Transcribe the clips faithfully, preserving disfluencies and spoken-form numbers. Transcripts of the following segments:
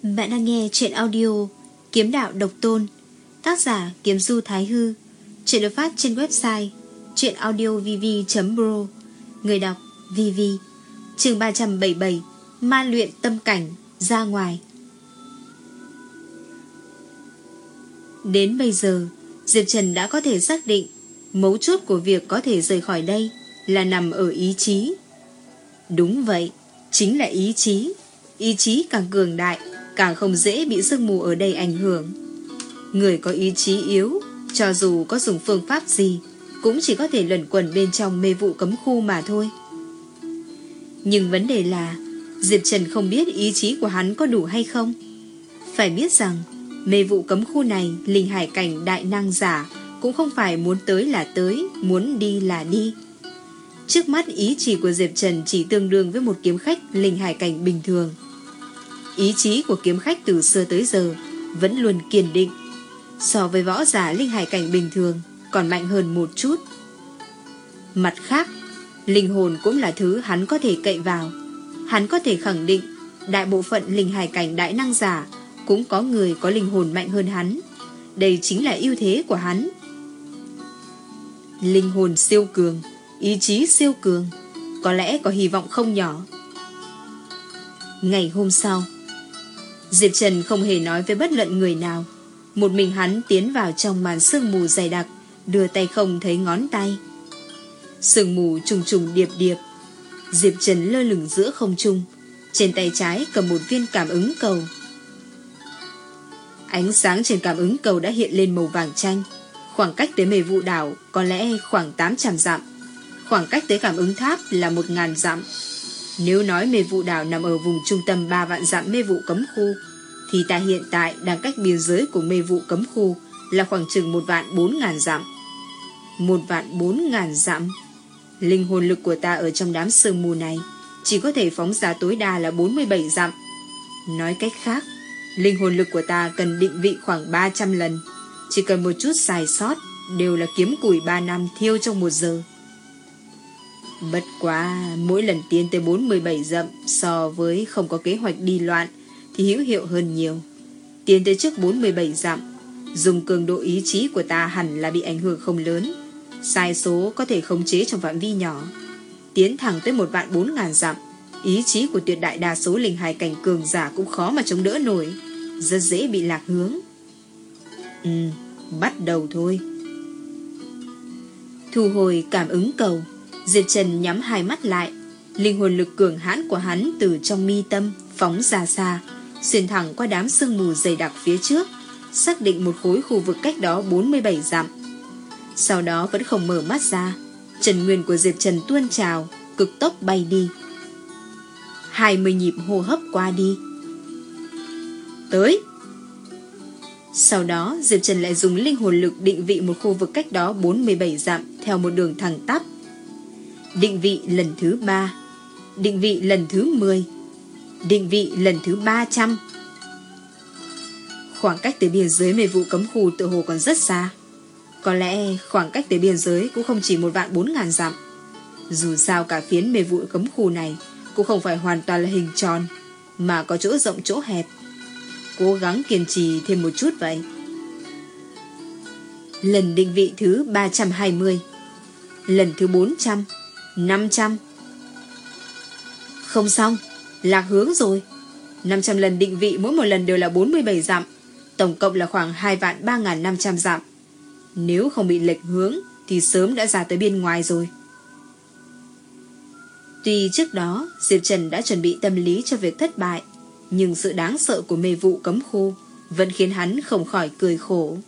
Bạn đang nghe truyện audio Kiếm Đạo Độc Tôn, tác giả Kiếm Du Thái Hư. Truyện được phát trên website truyệnaudiovv chấm pro. Người đọc vê vê. Chương ba trăm bảy mươi bảy, Ma luyện tâm cảnh ra ngoài. Đến bây giờ, Diệp Trần đã có thể xác định mấu chốt của việc có thể rời khỏi đây là nằm ở ý chí. Đúng vậy, chính là ý chí. Ý chí càng cường đại, càng không dễ bị sương mù ở đây ảnh hưởng. Người có ý chí yếu, cho dù có dùng phương pháp gì, cũng chỉ có thể luẩn quẩn bên trong mê vụ cấm khu mà thôi. Nhưng vấn đề là Diệp Trần không biết ý chí của hắn có đủ hay không. Phải biết rằng mê vụ cấm khu này, linh hải cảnh đại năng giả cũng không phải muốn tới là tới, muốn đi là đi. Trước mắt ý chí của Diệp Trần chỉ tương đương với một kiếm khách linh hải cảnh bình thường. Ý chí của kiếm khách từ xưa tới giờ vẫn luôn kiên định, so với võ giả linh hải cảnh bình thường còn mạnh hơn một chút. Mặt khác, linh hồn cũng là thứ hắn có thể cậy vào. Hắn có thể khẳng định đại bộ phận linh hải cảnh đại năng giả cũng có người có linh hồn mạnh hơn hắn. Đây chính là ưu thế của hắn. Linh hồn siêu cường, ý chí siêu cường, có lẽ có hy vọng không nhỏ. Ngày hôm sau, Diệp Trần không hề nói với bất luận người nào. Một mình hắn tiến vào trong màn sương mù dày đặc, đưa tay không thấy ngón tay. Sương mù trùng trùng điệp điệp. Diệp Trần lơ lửng giữa không trung, trên tay trái cầm một viên cảm ứng cầu. Ánh sáng trên cảm ứng cầu đã hiện lên màu vàng chanh. Khoảng cách tới mê vụ đảo có lẽ khoảng tám trăm dặm. Khoảng cách tới cảm ứng tháp là một nghìn dặm. Nếu nói mê vụ đảo nằm ở vùng trung tâm ba vạn dặm mê vụ cấm khu, thì ta hiện tại đang cách biên giới của mê vụ cấm khu là khoảng chừng một vạn bốn ngàn dặm. Một vạn bốn ngàn dặm. Linh hồn lực của ta ở trong đám sương mù này chỉ có thể phóng ra tối đa là bốn mươi bảy dặm. Nói cách khác, linh hồn lực của ta cần định vị khoảng ba trăm lần. Chỉ cần một chút sai sót đều là kiếm củi ba năm thiêu trong một giờ. Bất quá mỗi lần tiến tới bốn mươi bảy dặm so với không có kế hoạch đi loạn thì hữu hiệu hơn nhiều. Tiến tới trước bốn mươi bảy dặm, dùng cường độ ý chí của ta hẳn là bị ảnh hưởng không lớn. Sai số có thể khống chế trong phạm vi nhỏ. Tiến thẳng tới một vạn bốn ngàn dặm, ý chí của tuyệt đại đa số linh hài cảnh cường giả cũng khó mà chống đỡ nổi, rất dễ bị lạc hướng. Ừ, bắt đầu thôi. Thu hồi cảm ứng cầu, Diệp Trần nhắm hai mắt lại. Linh hồn lực cường hãn của hắn từ trong mi tâm phóng ra xa, xuyên thẳng qua đám sương mù dày đặc phía trước, xác định một khối khu vực cách đó bốn mươi bảy dặm. Sau đó vẫn không mở mắt ra, Trần nguyên của Diệp Trần tuôn trào, cực tốc bay đi. Hai mươi nhịp hô hấp qua đi. Tới. Sau đó Diệp Trần lại dùng linh hồn lực định vị một khu vực cách đó bốn mươi bảy dặm theo một đường thẳng tắp. Định vị lần thứ ba, định vị lần thứ mười, định vị lần thứ ba trăm. Khoảng cách tới biên giới mê vụ cấm khu tự hồ còn rất xa. Có lẽ khoảng cách tới biên giới cũng không chỉ một vạn bốn ngàn dặm. Dù sao cả phiến mê vụ cấm khu này cũng không phải hoàn toàn là hình tròn, mà có chỗ rộng chỗ hẹp. Cố gắng kiên trì thêm một chút vậy. Lần định vị thứ ba trăm hai mươi, lần thứ bốn trăm, năm trăm. Không xong, lạc hướng rồi. Năm trăm lần định vị, mỗi một lần đều là bốn mươi bảy dặm, tổng cộng là khoảng hai vạn ba ngàn năm trăm dặm. Nếu không bị lệch hướng thì sớm đã ra tới bên ngoài rồi. Tuy trước đó Diệp Trần đã chuẩn bị tâm lý cho việc thất bại, nhưng sự đáng sợ của mê vụ cấm khu vẫn khiến hắn không khỏi cười khổ.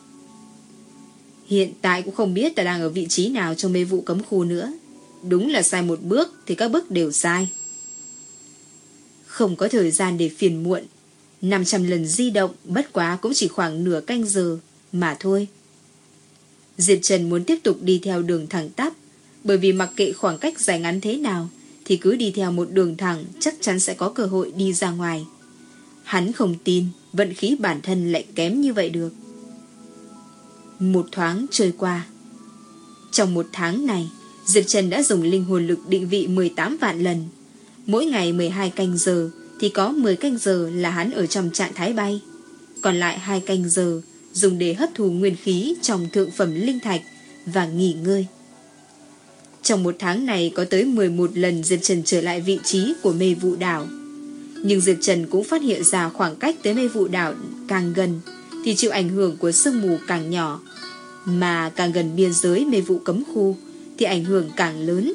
Hiện tại cũng không biết ta đang ở vị trí nào trong mê vụ cấm khu nữa. Đúng là sai một bước thì các bước đều sai. Không có thời gian để phiền muộn. năm trăm lần di động bất quá cũng chỉ khoảng nửa canh giờ mà thôi. Diệp Trần muốn tiếp tục đi theo đường thẳng tắp, bởi vì mặc kệ khoảng cách dài ngắn thế nào thì cứ đi theo một đường thẳng chắc chắn sẽ có cơ hội đi ra ngoài. Hắn không tin vận khí bản thân lại kém như vậy được. Một thoáng trôi qua. Trong một tháng này, Diệp Trần đã dùng linh hồn lực định vị mười tám vạn lần. Mỗi ngày mười hai canh giờ thì có mười canh giờ là hắn ở trong trạng thái bay. Còn lại hai canh giờ dùng để hấp thụ nguyên khí trong thượng phẩm linh thạch và nghỉ ngơi. Trong một tháng này có tới mười một lần Diệp Trần trở lại vị trí của mê vụ đảo. Nhưng Diệp Trần cũng phát hiện ra khoảng cách tới mê vụ đảo càng gần thì chịu ảnh hưởng của sương mù càng nhỏ, mà càng gần biên giới mê vụ cấm khu thì ảnh hưởng càng lớn.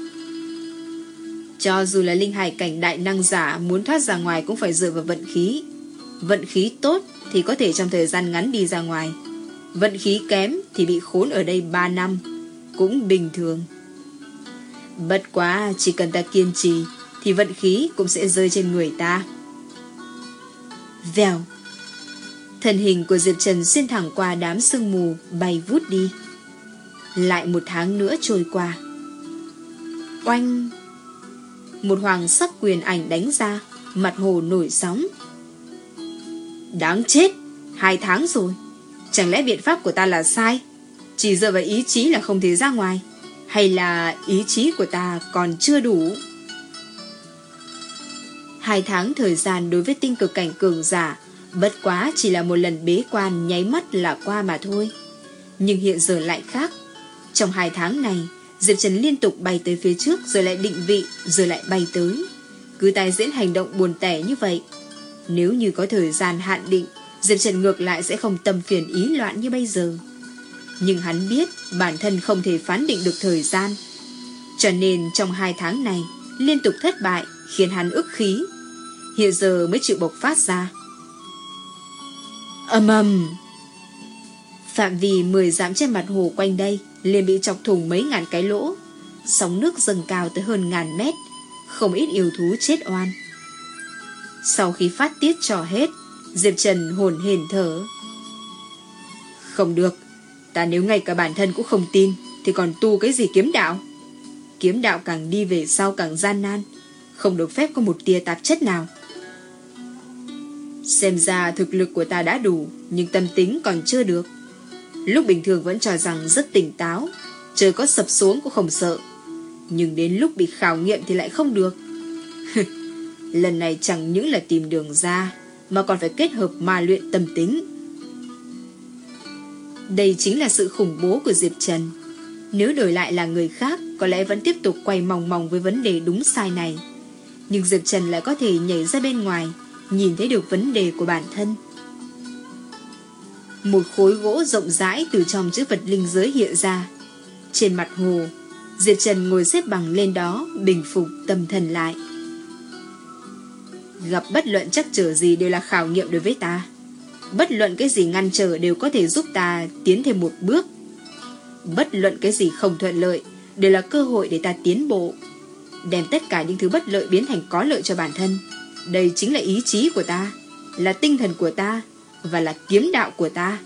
Cho dù là linh hải cảnh đại năng giả muốn thoát ra ngoài cũng phải dựa vào vận khí. Vận khí tốt thì có thể trong thời gian ngắn đi ra ngoài. Vận khí kém thì bị khốn ở đây ba năm, cũng bình thường. Bất quá chỉ cần ta kiên trì thì vận khí cũng sẽ rơi trên người ta. Vèo, thân hình của Diệp Trần xuyên thẳng qua đám sương mù, bay vút đi. Lại một tháng nữa trôi qua. Oanh, một hoàng sắc quyền ảnh đánh ra, mặt hồ nổi sóng. Đáng chết, hai tháng rồi. Chẳng lẽ biện pháp của ta là sai? Chỉ dựa vào ý chí là không thể ra ngoài, hay là ý chí của ta còn chưa đủ? Hai tháng thời gian đối với tinh cực cảnh cường giả bất quá chỉ là một lần bế quan nháy mắt là qua mà thôi. Nhưng hiện giờ lại khác. Trong hai tháng này, Diệp Trần liên tục bay tới phía trước, rồi lại định vị, rồi lại bay tới. Cứ tái diễn hành động buồn tẻ như vậy. Nếu như có thời gian hạn định, Diệp Trần ngược lại sẽ không tâm phiền ý loạn như bây giờ. Nhưng hắn biết bản thân không thể phán định được thời gian, cho nên trong hai tháng này liên tục thất bại khiến hắn ức khí. Hiện giờ mới chịu bộc phát ra. Ầm ầm, phạm vi mười dặm trên mặt hồ quanh đây liền bị chọc thủng mấy ngàn cái lỗ. Sóng nước dâng cao tới hơn ngàn mét, không ít yêu thú chết oan. Sau khi phát tiết trò hết, Diệp Trần hồn hển thở. Không được, ta nếu ngay cả bản thân cũng không tin thì còn tu cái gì kiếm đạo? Kiếm đạo càng đi về sau càng gian nan, không được phép có một tia tạp chất nào. Xem ra thực lực của ta đã đủ, nhưng tâm tính còn chưa được. Lúc bình thường vẫn cho rằng rất tỉnh táo, trời có sập xuống cũng không sợ, nhưng đến lúc bị khảo nghiệm thì lại không được. Lần này chẳng những là tìm đường ra, mà còn phải kết hợp ma luyện tâm tính. Đây chính là sự khủng bố của Diệp Trần. Nếu đổi lại là người khác, có lẽ vẫn tiếp tục quay mòng mòng với vấn đề đúng sai này. Nhưng Diệp Trần lại có thể nhảy ra bên ngoài, nhìn thấy được vấn đề của bản thân. Một khối gỗ rộng rãi từ trong chữ vật linh giới hiện ra. Trên mặt hồ, Diệp Trần ngồi xếp bằng lên đó, bình phục tâm thần lại. Gặp bất luận trắc trở gì đều là khảo nghiệm đối với ta. Bất luận cái gì ngăn trở đều có thể giúp ta tiến thêm một bước. Bất luận cái gì không thuận lợi đều là cơ hội để ta tiến bộ. Đem tất cả những thứ bất lợi biến thành có lợi cho bản thân. Đây chính là ý chí của ta, là tinh thần của ta, và là kiếm đạo của ta.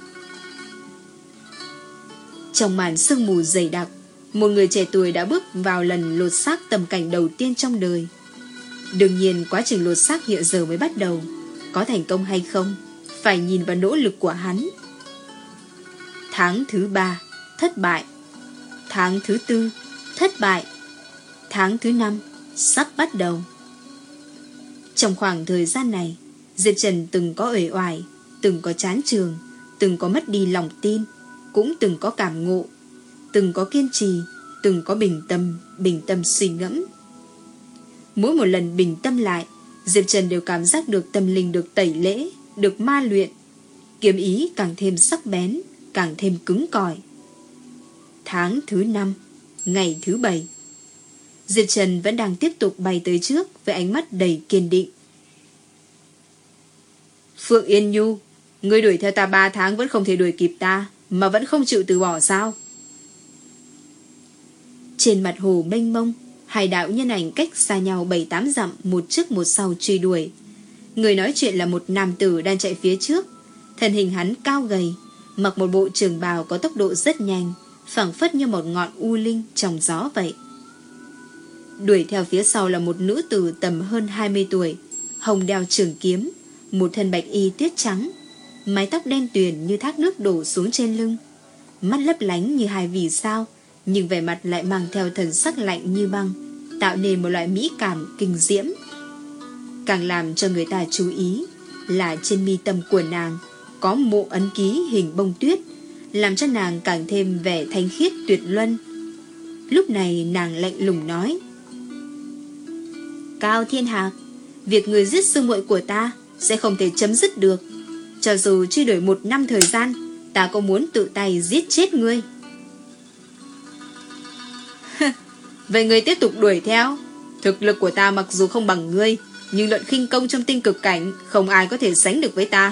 Trong màn sương mù dày đặc, một người trẻ tuổi đã bước vào lần lột xác tầm cảnh đầu tiên trong đời. Đương nhiên quá trình lột xác hiện giờ mới bắt đầu. Có thành công hay không phải nhìn vào nỗ lực của hắn. Tháng thứ ba, thất bại. Tháng thứ tư, thất bại. Tháng thứ năm, sắp bắt đầu. Trong khoảng thời gian này, Diệp Trần từng có uể oải, từng có chán chường, từng có mất đi lòng tin, cũng từng có cảm ngộ, từng có kiên trì, từng có bình tâm, bình tâm suy ngẫm. Mỗi một lần bình tâm lại, Diệp Trần đều cảm giác được tâm linh được tẩy lễ, được ma luyện, kiếm ý càng thêm sắc bén, càng thêm cứng cỏi. Tháng thứ năm, ngày thứ bảy, Diệp Trần vẫn đang tiếp tục bay tới trước với ánh mắt đầy kiên định. Phượng Yên Nhu, ngươi đuổi theo ta ba tháng vẫn không thể đuổi kịp ta, mà vẫn không chịu từ bỏ sao? Trên mặt hồ mênh mông, hai đạo nhân ảnh cách xa nhau bảy tám dặm, một trước một sau truy đuổi. Người nói chuyện là một nam tử đang chạy phía trước. Thân hình hắn cao gầy, mặc một bộ trường bào có tốc độ rất nhanh, phảng phất như một ngọn u linh trong gió vậy. Đuổi theo phía sau là một nữ tử tầm hơn hai mươi tuổi, hồng đeo trường kiếm, một thân bạch y tuyết trắng, mái tóc đen tuyền như thác nước đổ xuống trên lưng, mắt lấp lánh như hai vì sao, nhưng vẻ mặt lại mang theo thần sắc lạnh như băng, tạo nên một loại mỹ cảm kinh diễm. Càng làm cho người ta chú ý là trên mi tâm của nàng có mộ ấn ký hình bông tuyết, làm cho nàng càng thêm vẻ thanh khiết tuyệt luân. Lúc này nàng lạnh lùng nói: Cao Thiên Hạc, việc người giết sư muội của ta sẽ không thể chấm dứt được. Cho dù truy đuổi một năm thời gian, ta cũng muốn tự tay giết chết ngươi. Vậy ngươi tiếp tục đuổi theo. Thực lực của ta mặc dù không bằng ngươi, nhưng luận khinh công trong tinh cực cảnh không ai có thể sánh được với ta.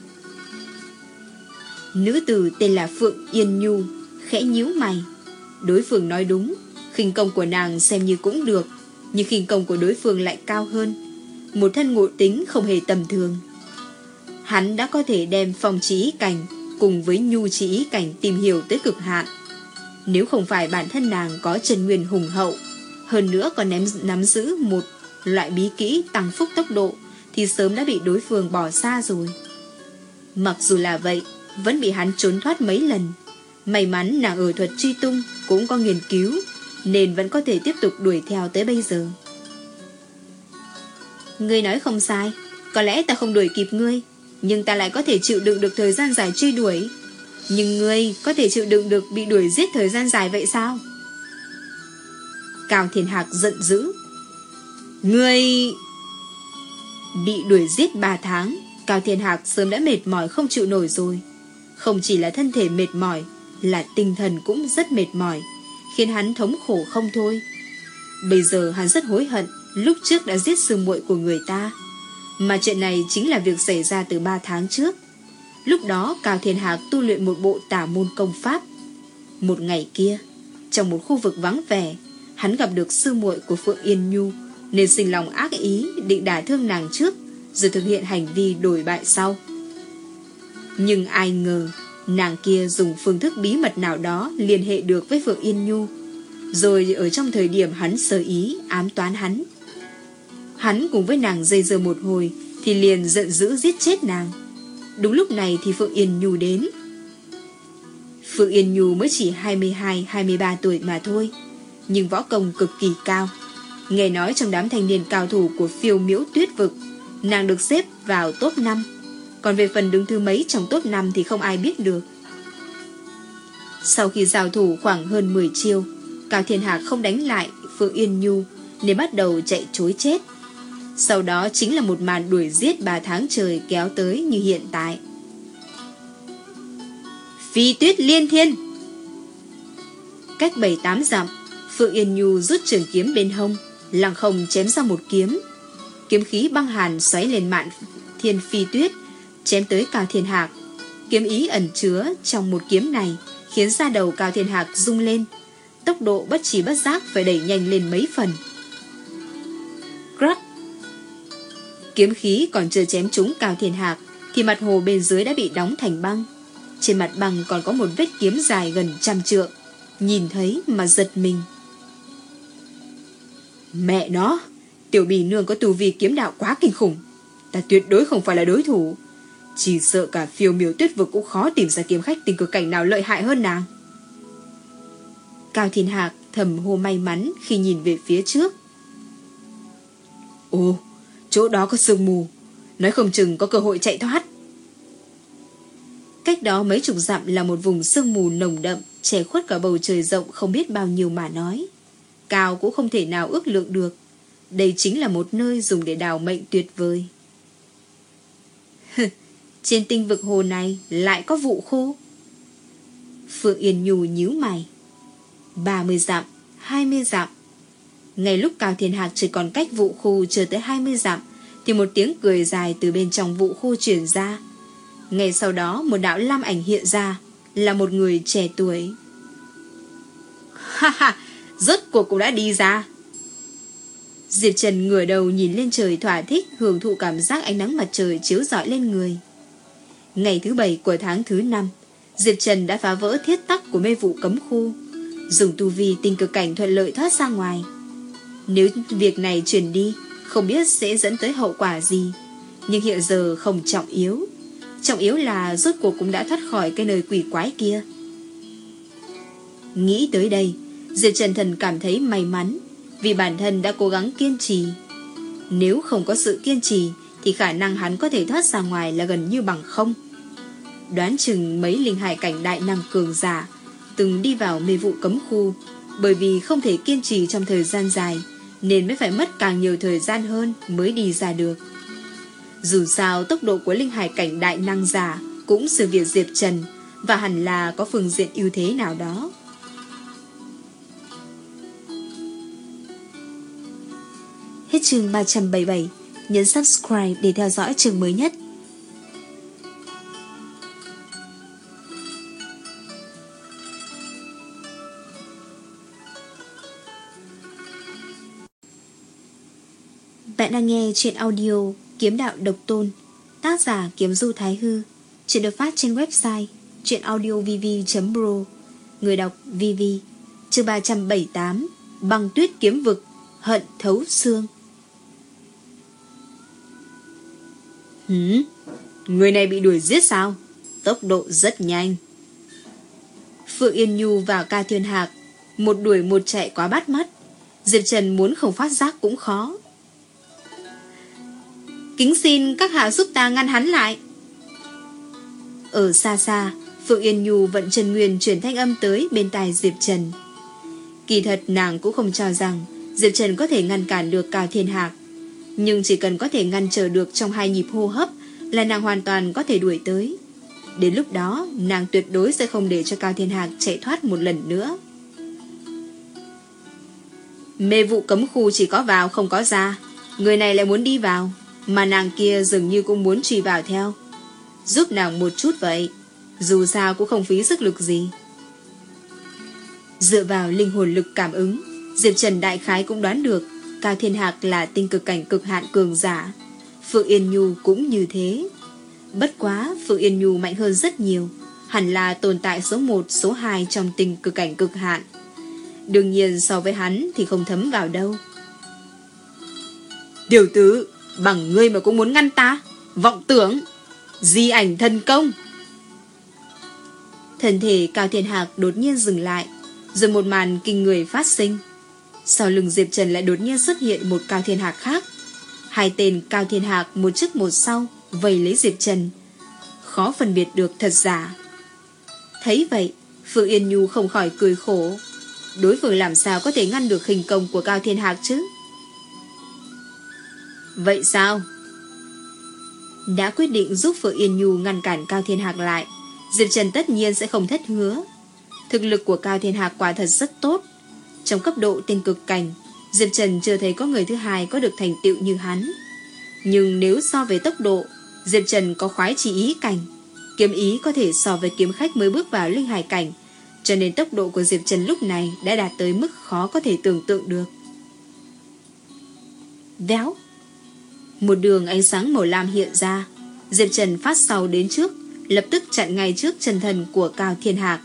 Nữ tử tên là Phượng Yên Nhu khẽ nhíu mày. Đối phương nói đúng, khinh công của nàng xem như cũng được, nhưng khinh công của đối phương lại cao hơn. Một thân ngộ tính không hề tầm thường. Hắn đã có thể đem phong chỉ ý cảnh cùng với nhu chỉ ý cảnh tìm hiểu tới cực hạn. Nếu không phải bản thân nàng có chân nguyên hùng hậu, hơn nữa còn ném, nắm giữ một loại bí kỹ tăng phúc tốc độ, thì sớm đã bị đối phương bỏ xa rồi. Mặc dù là vậy, vẫn bị hắn trốn thoát mấy lần. May mắn nàng ở thuật truy tung cũng có nghiên cứu, nên vẫn có thể tiếp tục đuổi theo tới bây giờ. Ngươi nói không sai, có lẽ ta không đuổi kịp ngươi, nhưng ta lại có thể chịu đựng được thời gian dài truy đuổi. Nhưng ngươi có thể chịu đựng được bị đuổi giết thời gian dài vậy sao? Cao Thiên Hạc giận dữ. Ngươi... Bị đuổi giết ba tháng, Cao Thiên Hạc sớm đã mệt mỏi không chịu nổi rồi. Không chỉ là thân thể mệt mỏi, là tinh thần cũng rất mệt mỏi, khiến hắn thống khổ không thôi. Bây giờ hắn rất hối hận lúc trước đã giết sư muội của người ta. Mà chuyện này chính là việc xảy ra từ ba tháng trước. Lúc đó Cao Thiên Hạc tu luyện một bộ tả môn công pháp. Một ngày kia, trong một khu vực vắng vẻ, hắn gặp được sư muội của Phượng Yên Nhu, nên sinh lòng ác ý định đả thương nàng trước, rồi thực hiện hành vi đổi bại sau. Nhưng ai ngờ nàng kia dùng phương thức bí mật nào đó liên hệ được với Phượng Yên Nhu, rồi ở trong thời điểm hắn sơ ý ám toán hắn. Hắn cùng với nàng dây dưa một hồi thì liền giận dữ giết chết nàng. Đúng lúc này thì Phượng Yên Nhu đến. Phượng Yên Nhu mới chỉ hai mươi hai hai mươi ba tuổi mà thôi, nhưng võ công cực kỳ cao. Nghe nói trong đám thanh niên cao thủ của Phiêu Miễu Tuyết Vực, nàng được xếp vào top năm. Còn về phần đứng thứ mấy trong top năm thì không ai biết được. Sau khi giao thủ khoảng hơn mười chiêu, Cao Thiên Hạc không đánh lại Phượng Yên Nhu nên bắt đầu chạy trối chết. Sau đó chính là một màn đuổi giết ba tháng trời kéo tới như hiện tại. Phi tuyết liên thiên. Cách bảy tám dặm, Phượng Yên Nhu rút trường kiếm bên hông, lăng không chém ra một kiếm. Kiếm khí băng hàn xoáy lên mạn thiên phi tuyết, chém tới Cao Thiên Hạc. Kiếm ý ẩn chứa trong một kiếm này khiến da đầu Cao Thiên Hạc rung lên, tốc độ bất trí bất giác phải đẩy nhanh lên mấy phần. Crack! Kiếm khí còn chưa chém trúng Cao Thiên Hạc thì mặt hồ bên dưới đã bị đóng thành băng. Trên mặt băng còn có một vết kiếm dài gần trăm trượng, nhìn thấy mà giật mình. Mẹ nó, tiểu bì nương có tu vi kiếm đạo quá kinh khủng, ta tuyệt đối không phải là đối thủ. Chỉ sợ cả Phiêu Miểu Tuyết Vực cũng khó tìm ra kiếm khách tình cực cảnh nào lợi hại hơn nàng. Cao Thiên Hạc thầm hô may mắn khi nhìn về phía trước. Ồ, chỗ đó có sương mù, nói không chừng có cơ hội chạy thoát. Cách đó mấy chục dặm là một vùng sương mù nồng đậm, che khuất cả bầu trời rộng không biết bao nhiêu mà nói. Cao cũng không thể nào ước lượng được. Đây chính là một nơi dùng để đào mệnh tuyệt vời. Trên tinh vực hồ này lại có vụ khô. Phượng Yên Nhu nhíu mày. Ba mươi dặm, hai mươi dặm. Ngay lúc Cao Thiên Hạc chỉ còn cách vụ khu chưa tới hai mươi dặm thì một tiếng cười dài từ bên trong vụ khu truyền ra. Ngay sau đó một đạo lam ảnh hiện ra, là một người trẻ tuổi. Ha ha, rốt cuộc cũng đã đi ra. Diệp Trần ngửa đầu nhìn lên trời thỏa thích, hưởng thụ cảm giác ánh nắng mặt trời chiếu rọi lên người. Ngày thứ bảy của tháng thứ năm, Diệp Trần đã phá vỡ thiết tắc của mê vụ cấm khu, dùng tu vi tinh cực cảnh thuận lợi thoát ra ngoài. Nếu việc này truyền đi, không biết sẽ dẫn tới hậu quả gì, nhưng hiện giờ không trọng yếu. Trọng yếu là rốt cuộc cũng đã thoát khỏi cái nơi quỷ quái kia. Nghĩ tới đây, Diệp Trần Thần cảm thấy may mắn, vì bản thân đã cố gắng kiên trì. Nếu không có sự kiên trì thì khả năng hắn có thể thoát ra ngoài là gần như bằng không. Đoán chừng mấy linh hải cảnh đại năng cường giả từng đi vào mê vụ cấm khu, bởi vì không thể kiên trì trong thời gian dài nên mới phải mất càng nhiều thời gian hơn mới đi ra được. Dù sao tốc độ của linh hải cảnh đại năng giả cũng siêu việt Diệp Trần, và hẳn là có phương diện ưu thế nào đó. Hết chương ba trăm bảy mươi bảy. Nhấn subscribe để theo dõi chương mới nhất. Bạn đang nghe chuyện audio Kiếm Đạo Độc Tôn, tác giả Kiếm Du Thái Hư. Chuyện được phát trên website chuyenaudiovv chấm pro. Người đọc vê vê. Chương ba trăm bảy mươi tám. Băng tuyết kiếm vực, hận thấu xương. Hử? Người này bị đuổi giết sao? Tốc độ rất nhanh. Phượng Yên Nhu và Ca Thiên Hạc một đuổi một chạy quá bắt mắt. Diệp Trần muốn không phát giác cũng khó. Kính xin các hạ giúp ta ngăn hắn lại. Ở xa xa, Phượng Yên Nhu vận chân nguyên chuyển thanh âm tới bên tai Diệp Trần. Kỳ thật nàng cũng không cho rằng Diệp Trần có thể ngăn cản được Cao Thiên Hạc, nhưng chỉ cần có thể ngăn trở được trong hai nhịp hô hấp là nàng hoàn toàn có thể đuổi tới. Đến lúc đó nàng tuyệt đối sẽ không để cho Cao Thiên Hạc chạy thoát một lần nữa. Mê vụ cấm khu chỉ có vào không có ra, người này lại muốn đi vào, mà nàng kia dường như cũng muốn truy vào theo. Giúp nàng một chút vậy, dù sao cũng không phí sức lực gì. Dựa vào linh hồn lực cảm ứng, Diệp Trần đại khái cũng đoán được Cao Thiên Hạc là tinh cực cảnh cực hạn cường giả. Phượng Yên Nhu cũng như thế. Bất quá Phượng Yên Nhu mạnh hơn rất nhiều, hẳn là tồn tại số một, số hai trong tinh cực cảnh cực hạn. Đương nhiên so với hắn thì không thấm vào đâu. Điều tử, bằng ngươi mà cũng muốn ngăn ta? Vọng tưởng! Di ảnh thần công! Thân thể Cao Thiên Hạc đột nhiên dừng lại, rồi một màn kinh người phát sinh. Sau lưng Diệp Trần lại đột nhiên xuất hiện một Cao Thiên Hạc khác. Hai tên Cao Thiên Hạc một trước một sau vây lấy Diệp Trần, khó phân biệt được thật giả. Thấy vậy, Phượng Yên Nhu không khỏi cười khổ. Đối phương làm sao có thể ngăn được khinh công của Cao Thiên Hạc chứ? Vậy sao? Đã quyết định giúp Phượng Yên Nhu ngăn cản Cao Thiên Hạc lại, Diệp Trần tất nhiên sẽ không thất hứa. Thực lực của Cao Thiên Hạc quả thật rất tốt. Trong cấp độ tinh cực cảnh, Diệp Trần chưa thấy có người thứ hai có được thành tựu như hắn. Nhưng nếu so về tốc độ, Diệp Trần có khoái chỉ ý cảnh, kiếm ý có thể so với kiếm khách mới bước vào linh hải cảnh, cho nên tốc độ của Diệp Trần lúc này đã đạt tới mức khó có thể tưởng tượng được. Véo, một đường ánh sáng màu lam hiện ra. Diệp Trần phát sau đến trước, lập tức chặn ngay trước chân thần của Cao Thiên Hạc.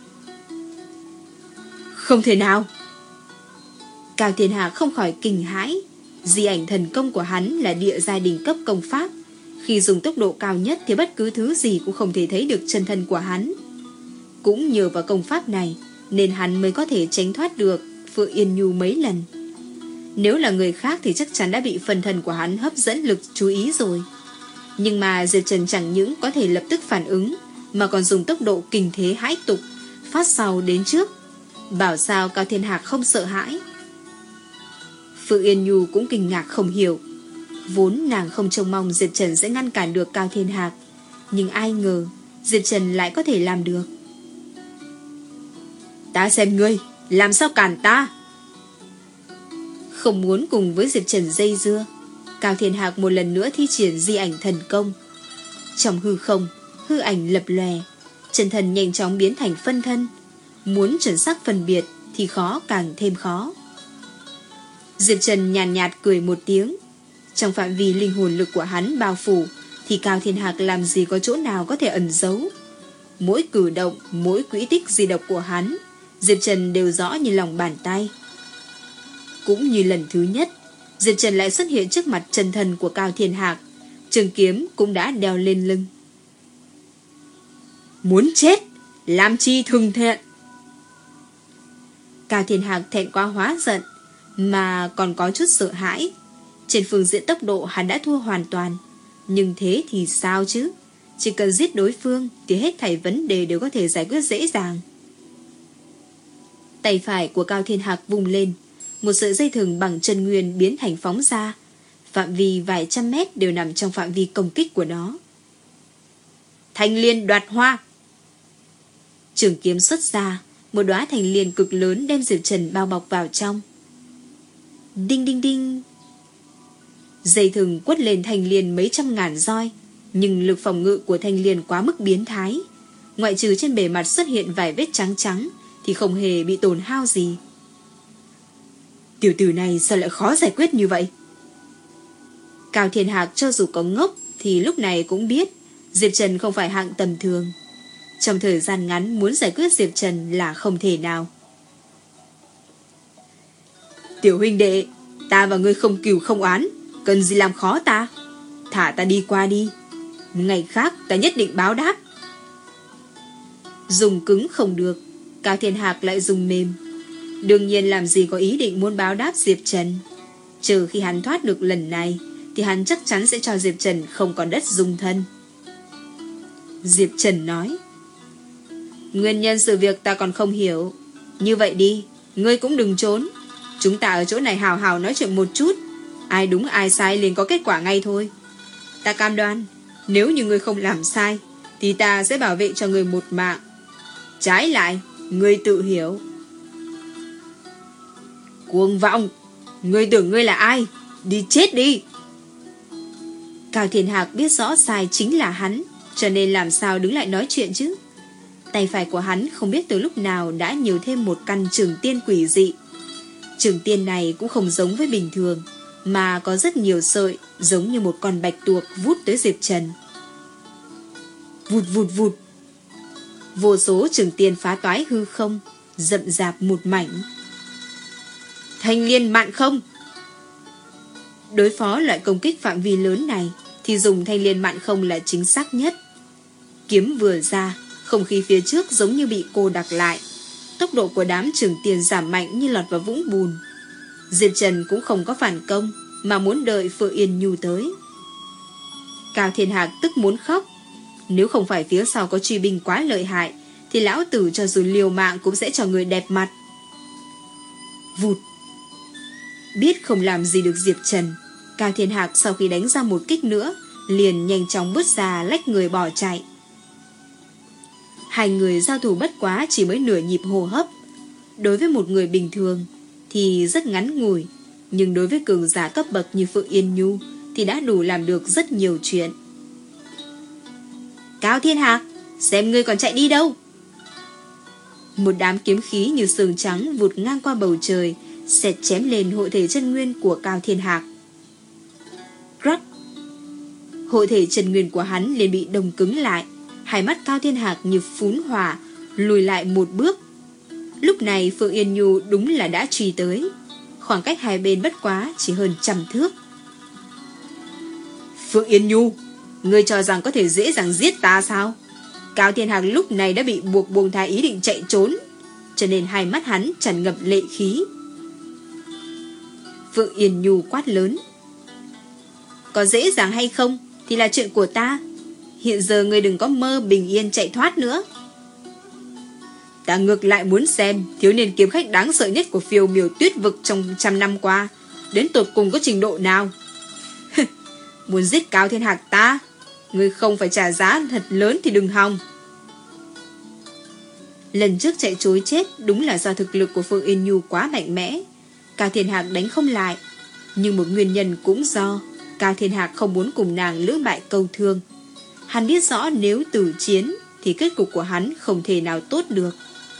Không thể nào! Cao Thiên Hạc không khỏi kinh hãi. Di ảnh thần công của hắn là địa giai đỉnh cấp công pháp. Khi dùng tốc độ cao nhất thì bất cứ thứ gì cũng không thể thấy được chân thân của hắn. Cũng nhờ vào công pháp này nên hắn mới có thể tránh thoát được Phượng Yên Nhu mấy lần. Nếu là người khác thì chắc chắn đã bị phần thân của hắn hấp dẫn lực chú ý rồi. Nhưng mà Diệp Trần chẳng những có thể lập tức phản ứng, mà còn dùng tốc độ kinh thế hãi tục, phát sau đến trước. Bảo sao Cao Thiên Hạc không sợ hãi? Phượng Yên Nhu cũng kinh ngạc không hiểu. Vốn nàng không trông mong Diệp Trần sẽ ngăn cản được Cao Thiên Hạc, nhưng ai ngờ Diệp Trần lại có thể làm được. Ta xem ngươi làm sao cản ta. Không muốn cùng với Diệp Trần dây dưa, Cao Thiên Hạc một lần nữa thi triển di ảnh thần công. Trong hư không, hư ảnh lập lòe, chân thần nhanh chóng biến thành phân thân. Muốn chuẩn xác phân biệt thì khó càng thêm khó. Diệp Trần nhàn nhạt, nhạt cười một tiếng. Trong phạm vi linh hồn lực của hắn bao phủ thì Cao Thiên Hạc làm gì có chỗ nào có thể ẩn giấu. Mỗi cử động, mỗi quỹ tích di động của hắn, Diệp Trần đều rõ như lòng bàn tay. Cũng như lần thứ nhất, Diệp Trần lại xuất hiện trước mặt chân thân của Cao Thiên Hạc. Trường kiếm cũng đã đeo lên lưng. Muốn chết, làm chi thường thẹn. Cao Thiên Hạc thẹn quá hóa giận, mà còn có chút sợ hãi. Trên phương diện tốc độ hắn đã thua hoàn toàn. Nhưng thế thì sao chứ? Chỉ cần giết đối phương thì hết thảy vấn đề đều có thể giải quyết dễ dàng. Tay phải của Cao Thiên Hạc vùng lên, một sợi dây thừng bằng chân nguyên biến thành phóng ra. Phạm vi vài trăm mét đều nằm trong phạm vi công kích của nó. Thanh liên đoạt hoa. Trường kiếm xuất ra, một đóa thanh liên cực lớn đem Diệp Trần bao bọc vào trong. Đinh đinh đinh. Dây thừng quất lên thanh liên mấy trăm ngàn roi, nhưng lực phòng ngự của thanh liên quá mức biến thái. Ngoại trừ trên bề mặt xuất hiện vài vết trắng trắng thì không hề bị tổn hao gì. Tiểu tử này sao lại khó giải quyết như vậy? Cao Thiên Hạc cho dù có ngốc thì lúc này cũng biết Diệp Trần không phải hạng tầm thường. Trong thời gian ngắn muốn giải quyết Diệp Trần là không thể nào. Tiểu huynh đệ, ta và ngươi không cừu không oán, cần gì làm khó ta? Thả ta đi qua đi, ngày khác ta nhất định báo đáp. Dùng cứng không được, Cao Thiên Hạc lại dùng mềm. Đương nhiên làm gì có ý định muốn báo đáp Diệp Trần. Trừ khi hắn thoát được lần này thì hắn chắc chắn sẽ cho Diệp Trần không còn đất dung thân. Diệp Trần nói: Nguyên nhân sự việc ta còn không hiểu. Như vậy đi, ngươi cũng đừng trốn. Chúng ta ở chỗ này hào hào nói chuyện một chút. Ai đúng ai sai liền có kết quả ngay thôi. Ta cam đoan, nếu như ngươi không làm sai thì ta sẽ bảo vệ cho ngươi một mạng. Trái lại, ngươi tự hiểu. Cuồng vọng, ngươi tưởng ngươi là ai? Đi chết đi. Cao Thiên Hạc biết rõ sai chính là hắn, cho nên làm sao đứng lại nói chuyện chứ. Tay phải của hắn không biết từ lúc nào đã nhiều thêm một căn trường tiên quỷ dị. Trường tiên này cũng không giống với bình thường, mà có rất nhiều sợi, giống như một con bạch tuộc vút tới Diệp Trần. Vụt vụt vụt. Vô số trường tiên phá toái hư không, rậm rạp một mảnh. Thanh liên mạn không. Đối phó loại công kích phạm vi lớn này thì dùng thanh liên mạn không là chính xác nhất. Kiếm vừa ra, không khí phía trước giống như bị cô đặc lại. Tốc độ của đám trường tiên giảm mạnh như lọt vào vũng bùn. Diệp Trần cũng không có phản công, mà muốn đợi Phượng Yên Nhu tới. Cao Thiên Hạc tức muốn khóc. Nếu không phải phía sau có truy binh quá lợi hại thì lão tử cho dù liều mạng cũng sẽ cho người đẹp mặt. Vụt. Biết không làm gì được Diệp Trần, Cao Thiên Hạc sau khi đánh ra một kích nữa liền nhanh chóng bước ra lách người bỏ chạy. Hai người giao thủ bất quá chỉ mới nửa nhịp hô hấp. Đối với một người bình thường thì rất ngắn ngủi, nhưng đối với cường giả cấp bậc như Phượng Yên Nhu thì đã đủ làm được rất nhiều chuyện. Cao Thiên Hạc, xem ngươi còn chạy đi đâu. Một đám kiếm khí như sương trắng vụt ngang qua bầu trời, xẹt chém lên hộ thể chân nguyên của Cao Thiên Hạc. Rắc. Hộ thể chân nguyên của hắn liền bị đông cứng lại. Hai mắt Cao Thiên Hạc như phún hỏa, lùi lại một bước. Lúc này Phượng Yên Nhu đúng là đã truy tới. Khoảng cách hai bên bất quá chỉ hơn trăm thước. Phượng Yên Nhu, ngươi cho rằng có thể dễ dàng giết ta sao? Cao Thiên Hạc lúc này đã bị buộc buông tha ý định chạy trốn, cho nên hai mắt hắn tràn ngập lệ khí. Phượng Yên Nhu quát lớn: Có dễ dàng hay không thì là chuyện của ta. Hiện giờ ngươi đừng có mơ bình yên chạy thoát nữa. Ta ngược lại muốn xem thiếu niên kiếm khách đáng sợ nhất của phiêu miểu tuyết vực trong trăm năm qua đến tột cùng có trình độ nào. Muốn giết Cao Thiên Hạc ta, ngươi không phải trả giá thật lớn thì đừng hòng. Lần trước chạy trối chết đúng là do thực lực của Phượng Yên Nhu quá mạnh mẽ, Cao Thiên Hạc đánh không lại. Nhưng một nguyên nhân cũng do Cao Thiên Hạc không muốn cùng nàng lưỡng bại câu thương. Hắn biết rõ nếu tử chiến thì kết cục của hắn không thể nào tốt được.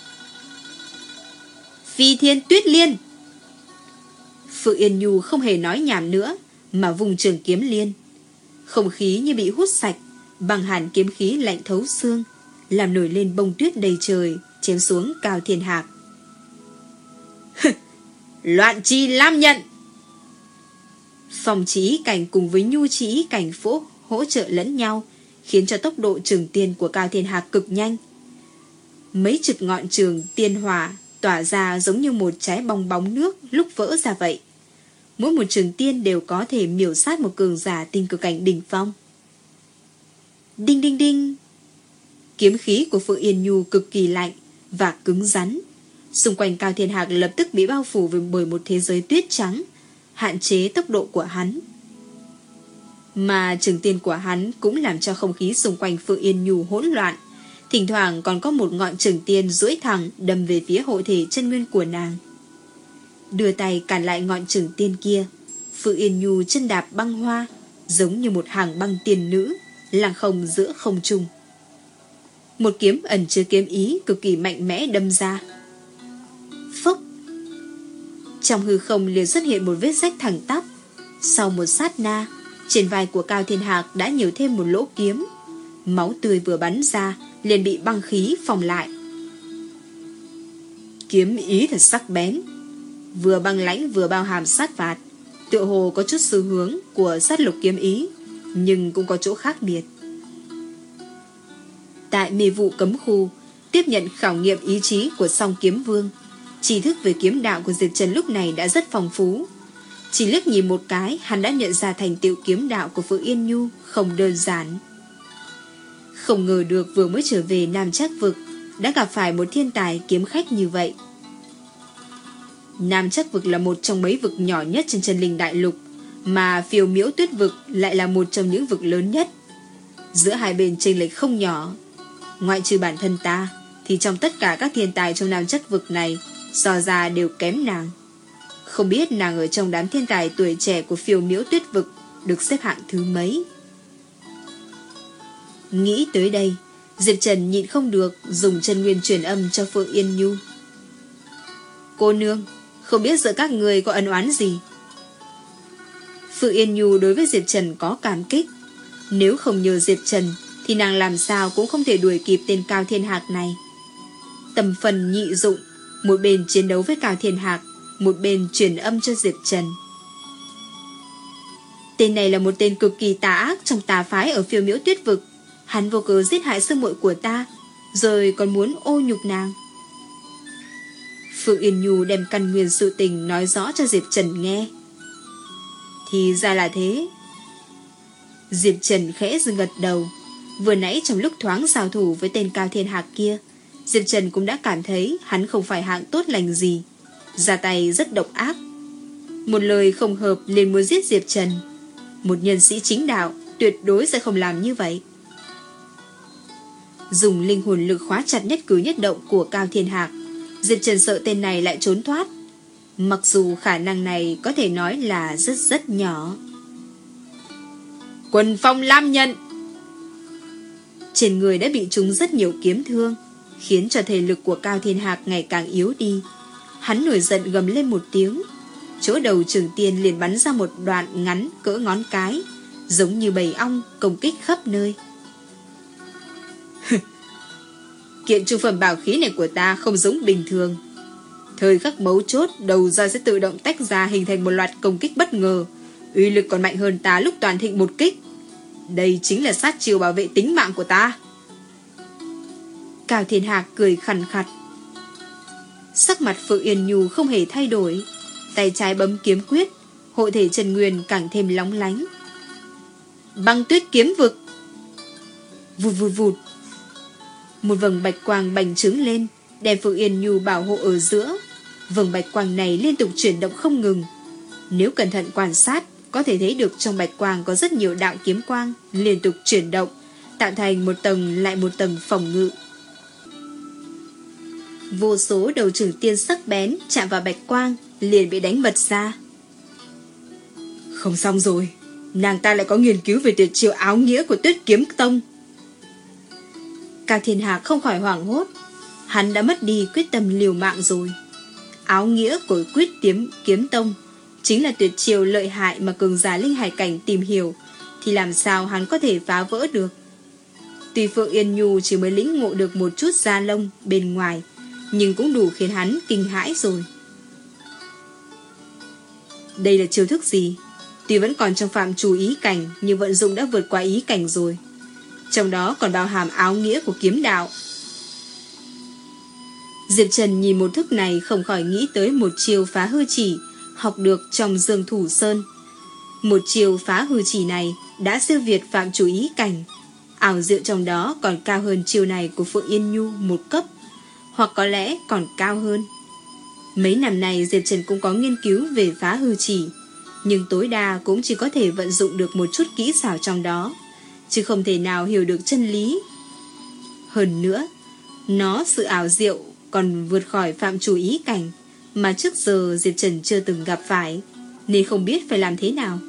Phi thiên tuyết liên. Phượng Yên Nhu không hề nói nhảm nữa mà vùng trường kiếm liên. Không khí như bị hút sạch, bằng hàn kiếm khí lạnh thấu xương, làm nổi lên bông tuyết đầy trời, chém xuống Cao Thiên Hạc. Loạn chi lam nhận. Phong chỉ cảnh cùng với nhu chỉ cảnh phỗ hỗ trợ lẫn nhau, khiến cho tốc độ trường tiên của Cao Thiên Hạc cực nhanh. Mấy chục ngọn trường tiên hỏa tỏa ra giống như một trái bong bóng nước lúc vỡ ra vậy. mỗi một trường tiên đều có thể miểu sát một cường giả tinh cực cảnh đỉnh phong. Đinh đinh đinh. Kiếm khí của Phượng Yên Nhu cực kỳ lạnh và cứng rắn. Xung quanh Cao Thiên Hạc lập tức bị bao phủ bởi một thế giới tuyết trắng, hạn chế tốc độ của hắn. Mà trường tiên của hắn cũng làm cho không khí xung quanh Phượng Yên Nhu hỗn loạn. Thỉnh thoảng còn có một ngọn trường tiên duỗi thẳng đâm về phía hộ thể chân nguyên của nàng. Đưa tay cản lại ngọn trường tiên kia, Phượng Yên Nhu chân đạp băng hoa, giống như một hàng băng tiên nữ, lăng không giữa không trung. Một kiếm ẩn chứa kiếm ý cực kỳ mạnh mẽ đâm ra. Phốc! Trong hư không liền xuất hiện một vết rách thẳng tắp. Sau một sát na, trên vai của Cao Thiên Hạc đã nhiều thêm một lỗ kiếm. Máu tươi vừa bắn ra liền bị băng khí phòng lại. Kiếm ý thật sắc bén, vừa băng lãnh vừa bao hàm sát phạt, tựa hồ có chút xu hướng của sát lục kiếm ý, nhưng cũng có chỗ khác biệt. Tại mê vụ cấm khu, tiếp nhận khảo nghiệm ý chí của Song Kiếm Vương, tri thức về kiếm đạo của Diệp Trần lúc này đã rất phong phú. Chỉ liếc nhìn một cái, hắn đã nhận ra thành tựu kiếm đạo của Phượng Yên Nhu không đơn giản. Không ngờ được vừa mới trở về Nam Trác Vực đã gặp phải một thiên tài kiếm khách như vậy. Nam Trác Vực là một trong mấy vực nhỏ nhất trên Chân Linh Đại Lục, mà Phiêu Miễu Tuyết Vực lại là một trong những vực lớn nhất. Giữa hai bên chênh lệch không nhỏ. Ngoại trừ bản thân ta, thì trong tất cả các thiên tài trong Nam Trác Vực này, so ra đều kém nàng. Không biết nàng ở trong đám thiên tài tuổi trẻ của Phiêu Miễu Tuyết Vực được xếp hạng thứ mấy. Nghĩ tới đây, Diệp Trần nhịn không được dùng chân nguyên truyền âm cho Phượng Yên Nhu. Cô nương, không biết giữa các người có ân oán gì? Phượng Yên Nhu đối với Diệp Trần có cảm kích. Nếu không nhờ Diệp Trần thì nàng làm sao cũng không thể đuổi kịp tên Cao Thiên Hạc này. Tầm phần nhị dụng, một bên chiến đấu với Cao Thiên Hạc, một bên truyền âm cho Diệp Trần. Tên này là một tên cực kỳ tà ác trong tà phái ở Phiêu Miễu Tuyết Vực. Hắn vô cớ giết hại sư muội của ta, rồi còn muốn ô nhục nàng. Phượng Yên Nhu đem căn nguyên sự tình nói rõ cho Diệp Trần nghe. Thì ra là thế. Diệp Trần khẽ dừng gật đầu. Vừa nãy trong lúc thoáng giao thủ với tên Cao Thiên Hạc kia, Diệp Trần cũng đã cảm thấy hắn không phải hạng tốt lành gì, ra tay rất độc ác. Một lời không hợp liền muốn giết Diệp Trần. Một nhân sĩ chính đạo tuyệt đối sẽ không làm như vậy. Dùng linh hồn lực khóa chặt nhất cử nhất động của Cao Thiên Hạc, Diệp Trần sợ tên này lại trốn thoát. Mặc dù khả năng này có thể nói là rất rất nhỏ. Quần phong lam nhận. Trên người đã bị trúng rất nhiều kiếm thương, khiến cho thể lực của Cao Thiên Hạc ngày càng yếu đi. Hắn nổi giận gầm lên một tiếng. Chỗ đầu trường tiên liền bắn ra một đoạn ngắn cỡ ngón cái, giống như bầy ong công kích khắp nơi. Kiện trung phẩm bảo khí này của ta không giống bình thường. Thời khắc mấu chốt, đầu roi sẽ tự động tách ra hình thành một loạt công kích bất ngờ, uy lực còn mạnh hơn ta lúc toàn thịnh một kích. Đây chính là sát chiêu bảo vệ tính mạng của ta. Cao Thiên Hạc cười khằn khặt. Sắc mặt Phượng Yên Nhu không hề thay đổi, tay trái bấm kiếm quyết, hộ thể Trần Nguyên càng thêm lóng lánh. Băng tuyết kiếm vực. Vụt vụt vụt. Một vầng bạch quang bành trướng lên, đem Phượng Yên Nhu bảo hộ ở giữa. Vầng bạch quang này liên tục chuyển động không ngừng. Nếu cẩn thận quan sát, có thể thấy được trong bạch quang có rất nhiều đạo kiếm quang liên tục chuyển động, tạo thành một tầng lại một tầng phòng ngự. Vô số đầu trường tiên sắc bén chạm vào bạch quang liền bị đánh bật ra. Không xong rồi, nàng ta lại có nghiên cứu về tuyệt chiêu áo nghĩa của Tuyết Kiếm Tông. Cao Thiên Hạc không khỏi hoảng hốt. Hắn đã mất đi quyết tâm liều mạng rồi. Áo nghĩa của Quyết Kiếm Kiếm Tông chính là tuyệt chiêu lợi hại mà cường giả linh hải cảnh tìm hiểu, thì làm sao hắn có thể phá vỡ được. Tuy Phượng Yên Nhu chỉ mới lĩnh ngộ được một chút da lông bên ngoài, nhưng cũng đủ khiến hắn kinh hãi rồi. Đây là chiêu thức gì? Tuy vẫn còn trong phạm trù ý cảnh, nhưng vận dụng đã vượt qua ý cảnh rồi. Trong đó còn bao hàm áo nghĩa của kiếm đạo. Diệp Trần nhìn một thức này không khỏi nghĩ tới một chiêu phá hư chỉ, học được trong Dương Thủ Sơn. Một chiều phá hư chỉ này đã siêu việt Phạm Chủ Ý cảnh. Ảo diệu trong đó còn cao hơn chiều này của Phượng Yên Nhu một cấp, hoặc có lẽ còn cao hơn. Mấy năm này Diệp Trần cũng có nghiên cứu về phá hư chỉ, nhưng tối đa cũng chỉ có thể vận dụng được một chút kỹ xảo trong đó, chứ không thể nào hiểu được chân lý. Hơn nữa, nó sự ảo diệu còn vượt khỏi Phạm Chủ Ý cảnh mà trước giờ Diệp Trần chưa từng gặp phải, nên không biết phải làm thế nào.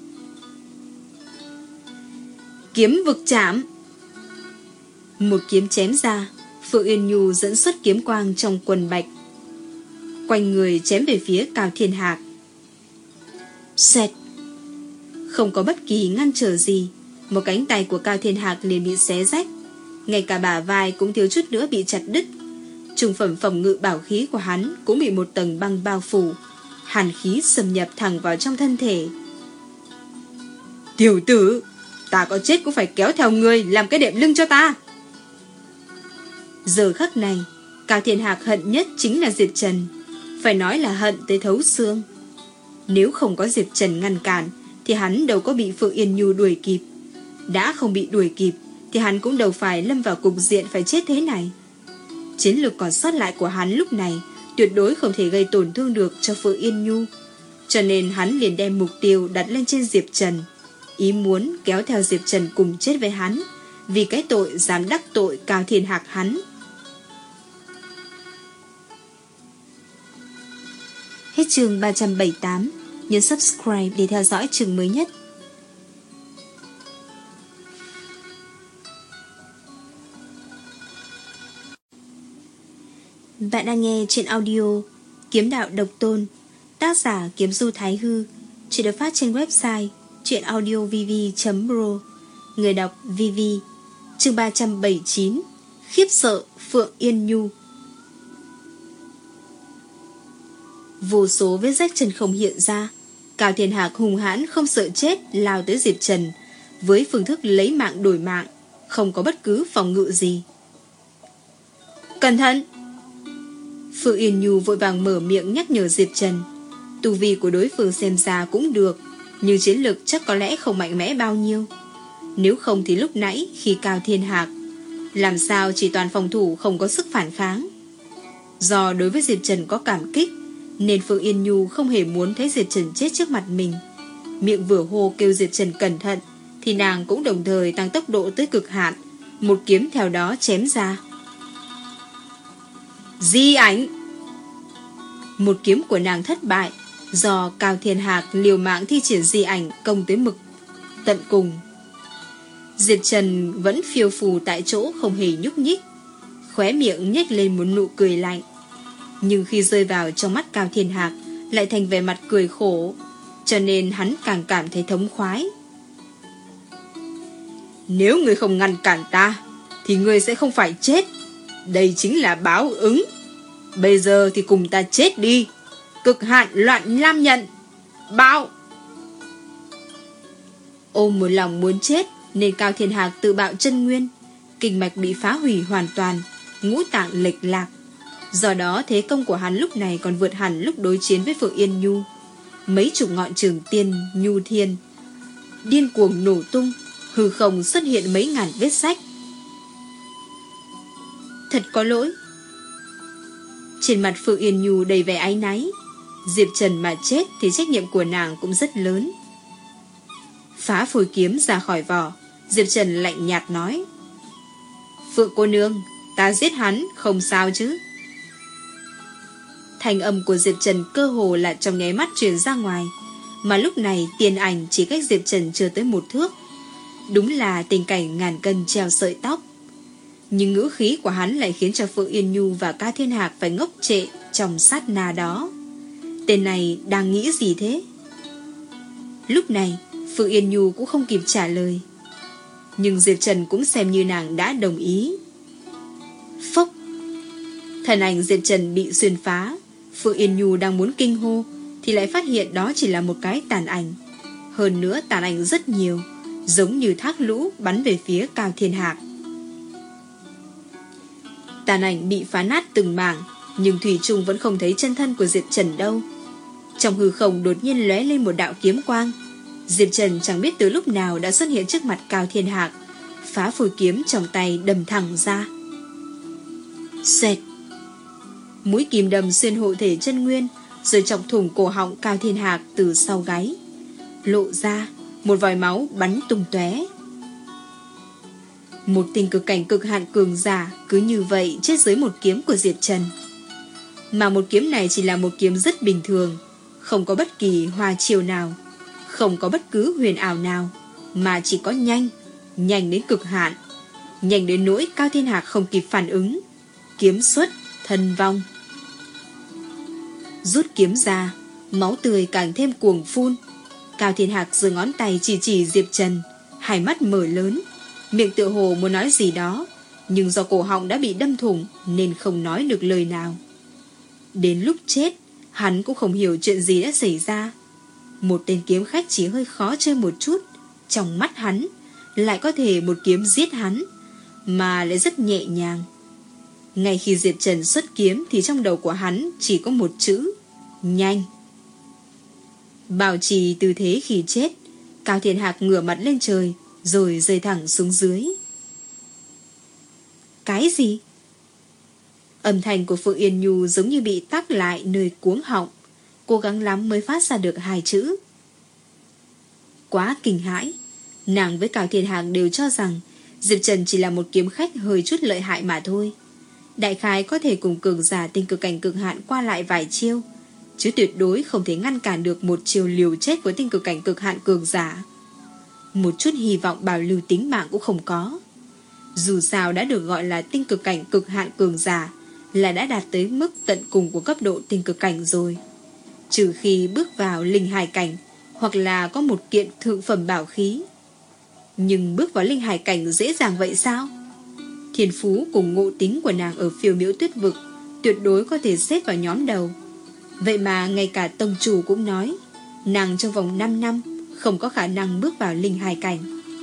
Kiếm vực chạm. Một kiếm chém ra, Phượng Yên Nhu dẫn xuất kiếm quang trong quần bạch, quanh người chém về phía Cao Thiên Hạc. Xẹt. Không có bất kỳ ngăn trở gì, một cánh tay của Cao Thiên Hạc liền bị xé rách, ngay cả bả vai cũng thiếu chút nữa bị chặt đứt. Trung phẩm phòng ngự bảo khí của hắn cũng bị một tầng băng bao phủ, hàn khí xâm nhập thẳng vào trong thân thể. Tiểu tử, ta có chết cũng phải kéo theo ngươi làm cái đệm lưng cho ta. Giờ khắc này, Cao Thiên Hạc hận nhất chính là Diệp Trần, phải nói là hận tới thấu xương. Nếu không có Diệp Trần ngăn cản thì hắn đâu có bị Phượng Yên Nhu đuổi kịp. Đã không bị đuổi kịp thì hắn cũng đâu phải lâm vào cục diện phải chết thế này. Chiến lược còn sót lại của hắn lúc này tuyệt đối không thể gây tổn thương được cho Phượng Yên Nhu, cho nên hắn liền đem mục tiêu đặt lên trên Diệp Trần, ý muốn kéo theo Diệp Trần cùng chết với hắn, vì cái tội dám đắc tội Cao Thiên Hạc hắn. Hết chương ba trăm bảy mươi tám. Nhấn subscribe để theo dõi chương mới nhất. Bạn đang nghe trên audio Kiếm Đạo Độc Tôn, tác giả Kiếm Du Thái Hư, chỉ được phát trên website chuyenaudiovv chấm pro. Người đọc vê vê. Chương ba trăm bảy mươi chín. Khiếp sợ Phượng Yên Nhu. Vô số vết rách chân không hiện ra, Cao Thiên Hạc hùng hãn không sợ chết lao tới Diệp Trần với phương thức lấy mạng đổi mạng, không có bất cứ phòng ngự gì. Cẩn thận! Phượng Yên Nhu vội vàng mở miệng nhắc nhở Diệp Trần. Tu vi của đối phương xem ra cũng được, nhưng chiến lược chắc có lẽ không mạnh mẽ bao nhiêu. Nếu không thì lúc nãy khi Cao Thiên Hạc làm sao chỉ toàn phòng thủ không có sức phản kháng. Do đối với Diệp Trần có cảm kích, nên Phượng Yên Nhu không hề muốn thấy Diệp Trần chết trước mặt mình. Miệng vừa hô kêu Diệp Trần cẩn thận, thì nàng cũng đồng thời tăng tốc độ tới cực hạn, một kiếm theo đó chém ra. Di ảnh! Một kiếm của nàng thất bại, do Cao Thiên Hạc liều mạng thi triển di ảnh công tới mực tận cùng. Diệp Trần vẫn phiêu phù tại chỗ không hề nhúc nhích, khóe miệng nhếch lên một nụ cười lạnh. Nhưng khi rơi vào trong mắt Cao Thiên Hạc lại thành vẻ mặt cười khổ, cho nên hắn càng cảm thấy thống khoái. Nếu ngươi không ngăn cản ta thì ngươi sẽ không phải chết. Đây chính là báo ứng. Bây giờ thì cùng ta chết đi. Cực hạn loạn lam nhận. Bạo! Ôm một lòng muốn chết nên Cao Thiên Hạc tự bạo chân nguyên, kinh mạch bị phá hủy hoàn toàn, ngũ tạng lệch lạc. Do đó thế công của hắn lúc này còn vượt hẳn lúc đối chiến với Phượng Yên Nhu. Mấy chục ngọn trường tiên nhu thiên điên cuồng nổ tung, hư không xuất hiện mấy ngàn vết rách. Thật có lỗi. Trên mặt Phượng Yên Nhu đầy vẻ áy náy. Diệp Trần mà chết thì trách nhiệm của nàng cũng rất lớn. Phá phôi kiếm ra khỏi vỏ, Diệp Trần lạnh nhạt nói: Phượng cô nương, ta giết hắn không sao chứ? Thành âm của Diệp Trần cơ hồ là trong nháy mắt truyền ra ngoài, mà lúc này tiền ảnh chỉ cách Diệp Trần chưa tới một thước. Đúng là tình cảnh ngàn cân treo sợi tóc. Nhưng ngữ khí của hắn lại khiến cho Phượng Yên Nhu và Cao Thiên Hạc phải ngốc trệ trong sát na đó. Tên này đang nghĩ gì thế? Lúc này Phượng Yên Nhu cũng không kịp trả lời, nhưng Diệp Trần cũng xem như nàng đã đồng ý. Phốc! Thần ảnh Diệp Trần bị xuyên phá. Phượng Yên Nhu đang muốn kinh hô thì lại phát hiện đó chỉ là một cái tàn ảnh. Hơn nữa tàn ảnh rất nhiều, giống như thác lũ bắn về phía Cao Thiên Hạc. Tàn ảnh bị phá nát từng mảng, nhưng thủy chung vẫn không thấy chân thân của Diệp Trần đâu. Trong hư không đột nhiên lóe lên một đạo kiếm quang. Diệp Trần chẳng biết từ lúc nào đã xuất hiện trước mặt Cao Thiên Hạc, phá phôi kiếm trong tay đâm thẳng ra. Xẹt! Mũi kim đâm xuyên hộ thể chân nguyên, rồi chọc thủng cổ họng Cao Thiên Hạc từ sau gáy. Lộ ra một vòi máu bắn tung tóe. Một tinh cực cảnh cực hạn cường giả cứ như vậy chết dưới một kiếm của Diệp Trần. Mà một kiếm này chỉ là một kiếm rất bình thường, không có bất kỳ hoa chiêu nào, không có bất cứ huyền ảo nào, mà chỉ có nhanh, nhanh đến cực hạn, nhanh đến nỗi Cao Thiên Hạc không kịp phản ứng. Kiếm xuất, thân vong. Rút kiếm ra, máu tươi càng thêm cuồng phun. Cao Thiên Hạc giơ ngón tay chỉ chỉ Diệp Trần, hai mắt mở lớn, miệng tựa hồ muốn nói gì đó, nhưng do cổ họng đã bị đâm thủng nên không nói được lời nào. Đến lúc chết, hắn cũng không hiểu chuyện gì đã xảy ra. Một tên kiếm khách chỉ hơi khó chơi một chút, trong mắt hắn lại có thể một kiếm giết hắn, mà lại rất nhẹ nhàng. Ngay khi Diệp Trần xuất kiếm thì trong đầu của hắn chỉ có một chữ: nhanh. Bảo trì tư thế khi chết, Cao Thiên Hạc ngửa mặt lên trời rồi rơi thẳng xuống dưới. Cái gì? Âm thanh của Phượng Yên Nhu giống như bị tắc lại nơi cuống họng, cố gắng lắm mới phát ra được hai chữ. Quá kinh hãi, nàng với Cao Thiên Hạc đều cho rằng Diệp Trần chỉ là một kiếm khách hơi chút lợi hại mà thôi. Đại khái có thể cùng cường giả tinh cực cảnh cực hạn qua lại vài chiêu, chứ tuyệt đối không thể ngăn cản được một chiêu liều chết của tinh cực cảnh cực hạn cường giả. Một chút hy vọng bảo lưu tính mạng cũng không có. Dù sao đã được gọi là tinh cực cảnh cực hạn cường giả, là đã đạt tới mức tận cùng của cấp độ tinh cực cảnh rồi. Trừ khi bước vào linh hải cảnh, hoặc là có một kiện thượng phẩm bảo khí. Nhưng bước vào linh hải cảnh dễ dàng vậy sao? Thiên phú cùng ngộ tính của nàng ở phiêu miễu tuyết vực tuyệt đối có thể xếp vào nhóm đầu. Vậy mà ngay cả tông chủ cũng nói nàng trong vòng năm năm không có khả năng bước vào linh hải cảnh.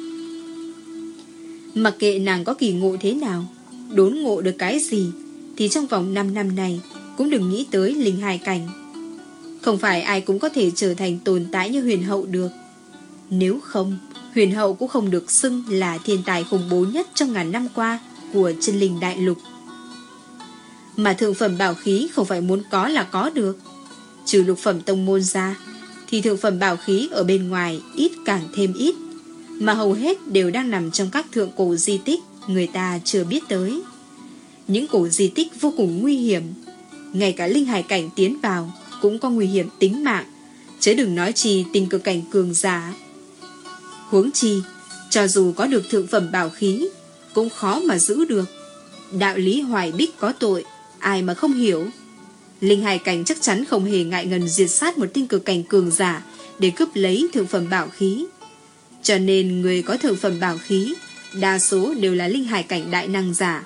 Mặc kệ nàng có kỳ ngộ thế nào, đốn ngộ được cái gì, thì trong vòng năm năm này cũng đừng nghĩ tới linh hải cảnh. Không phải ai cũng có thể trở thành tồn tại như huyền hậu được. Nếu không, huyền hậu cũng không được xưng là thiên tài khủng bố nhất trong ngàn năm qua của chân linh đại lục. Mà thượng phẩm bảo khí không phải muốn có là có được. Trừ lục phẩm tông môn ra, thì thượng phẩm bảo khí ở bên ngoài ít càng thêm ít, mà hầu hết đều đang nằm trong các thượng cổ di tích người ta chưa biết tới. Những cổ di tích vô cùng nguy hiểm, ngay cả linh hải cảnh tiến vào cũng có nguy hiểm tính mạng, chứ đừng nói chi tinh cực cảnh cường giả. Huống chi, cho dù có được thượng phẩm bảo khí, cũng khó mà giữ được. Đạo lý hoài bích có tội, ai mà không hiểu. Linh hải cảnh chắc chắn không hề ngại ngần diệt sát một tinh cực cảnh cường giả để cướp lấy thượng phẩm bảo khí. Cho nên người có thượng phẩm bảo khí đa số đều là linh hải cảnh đại năng giả,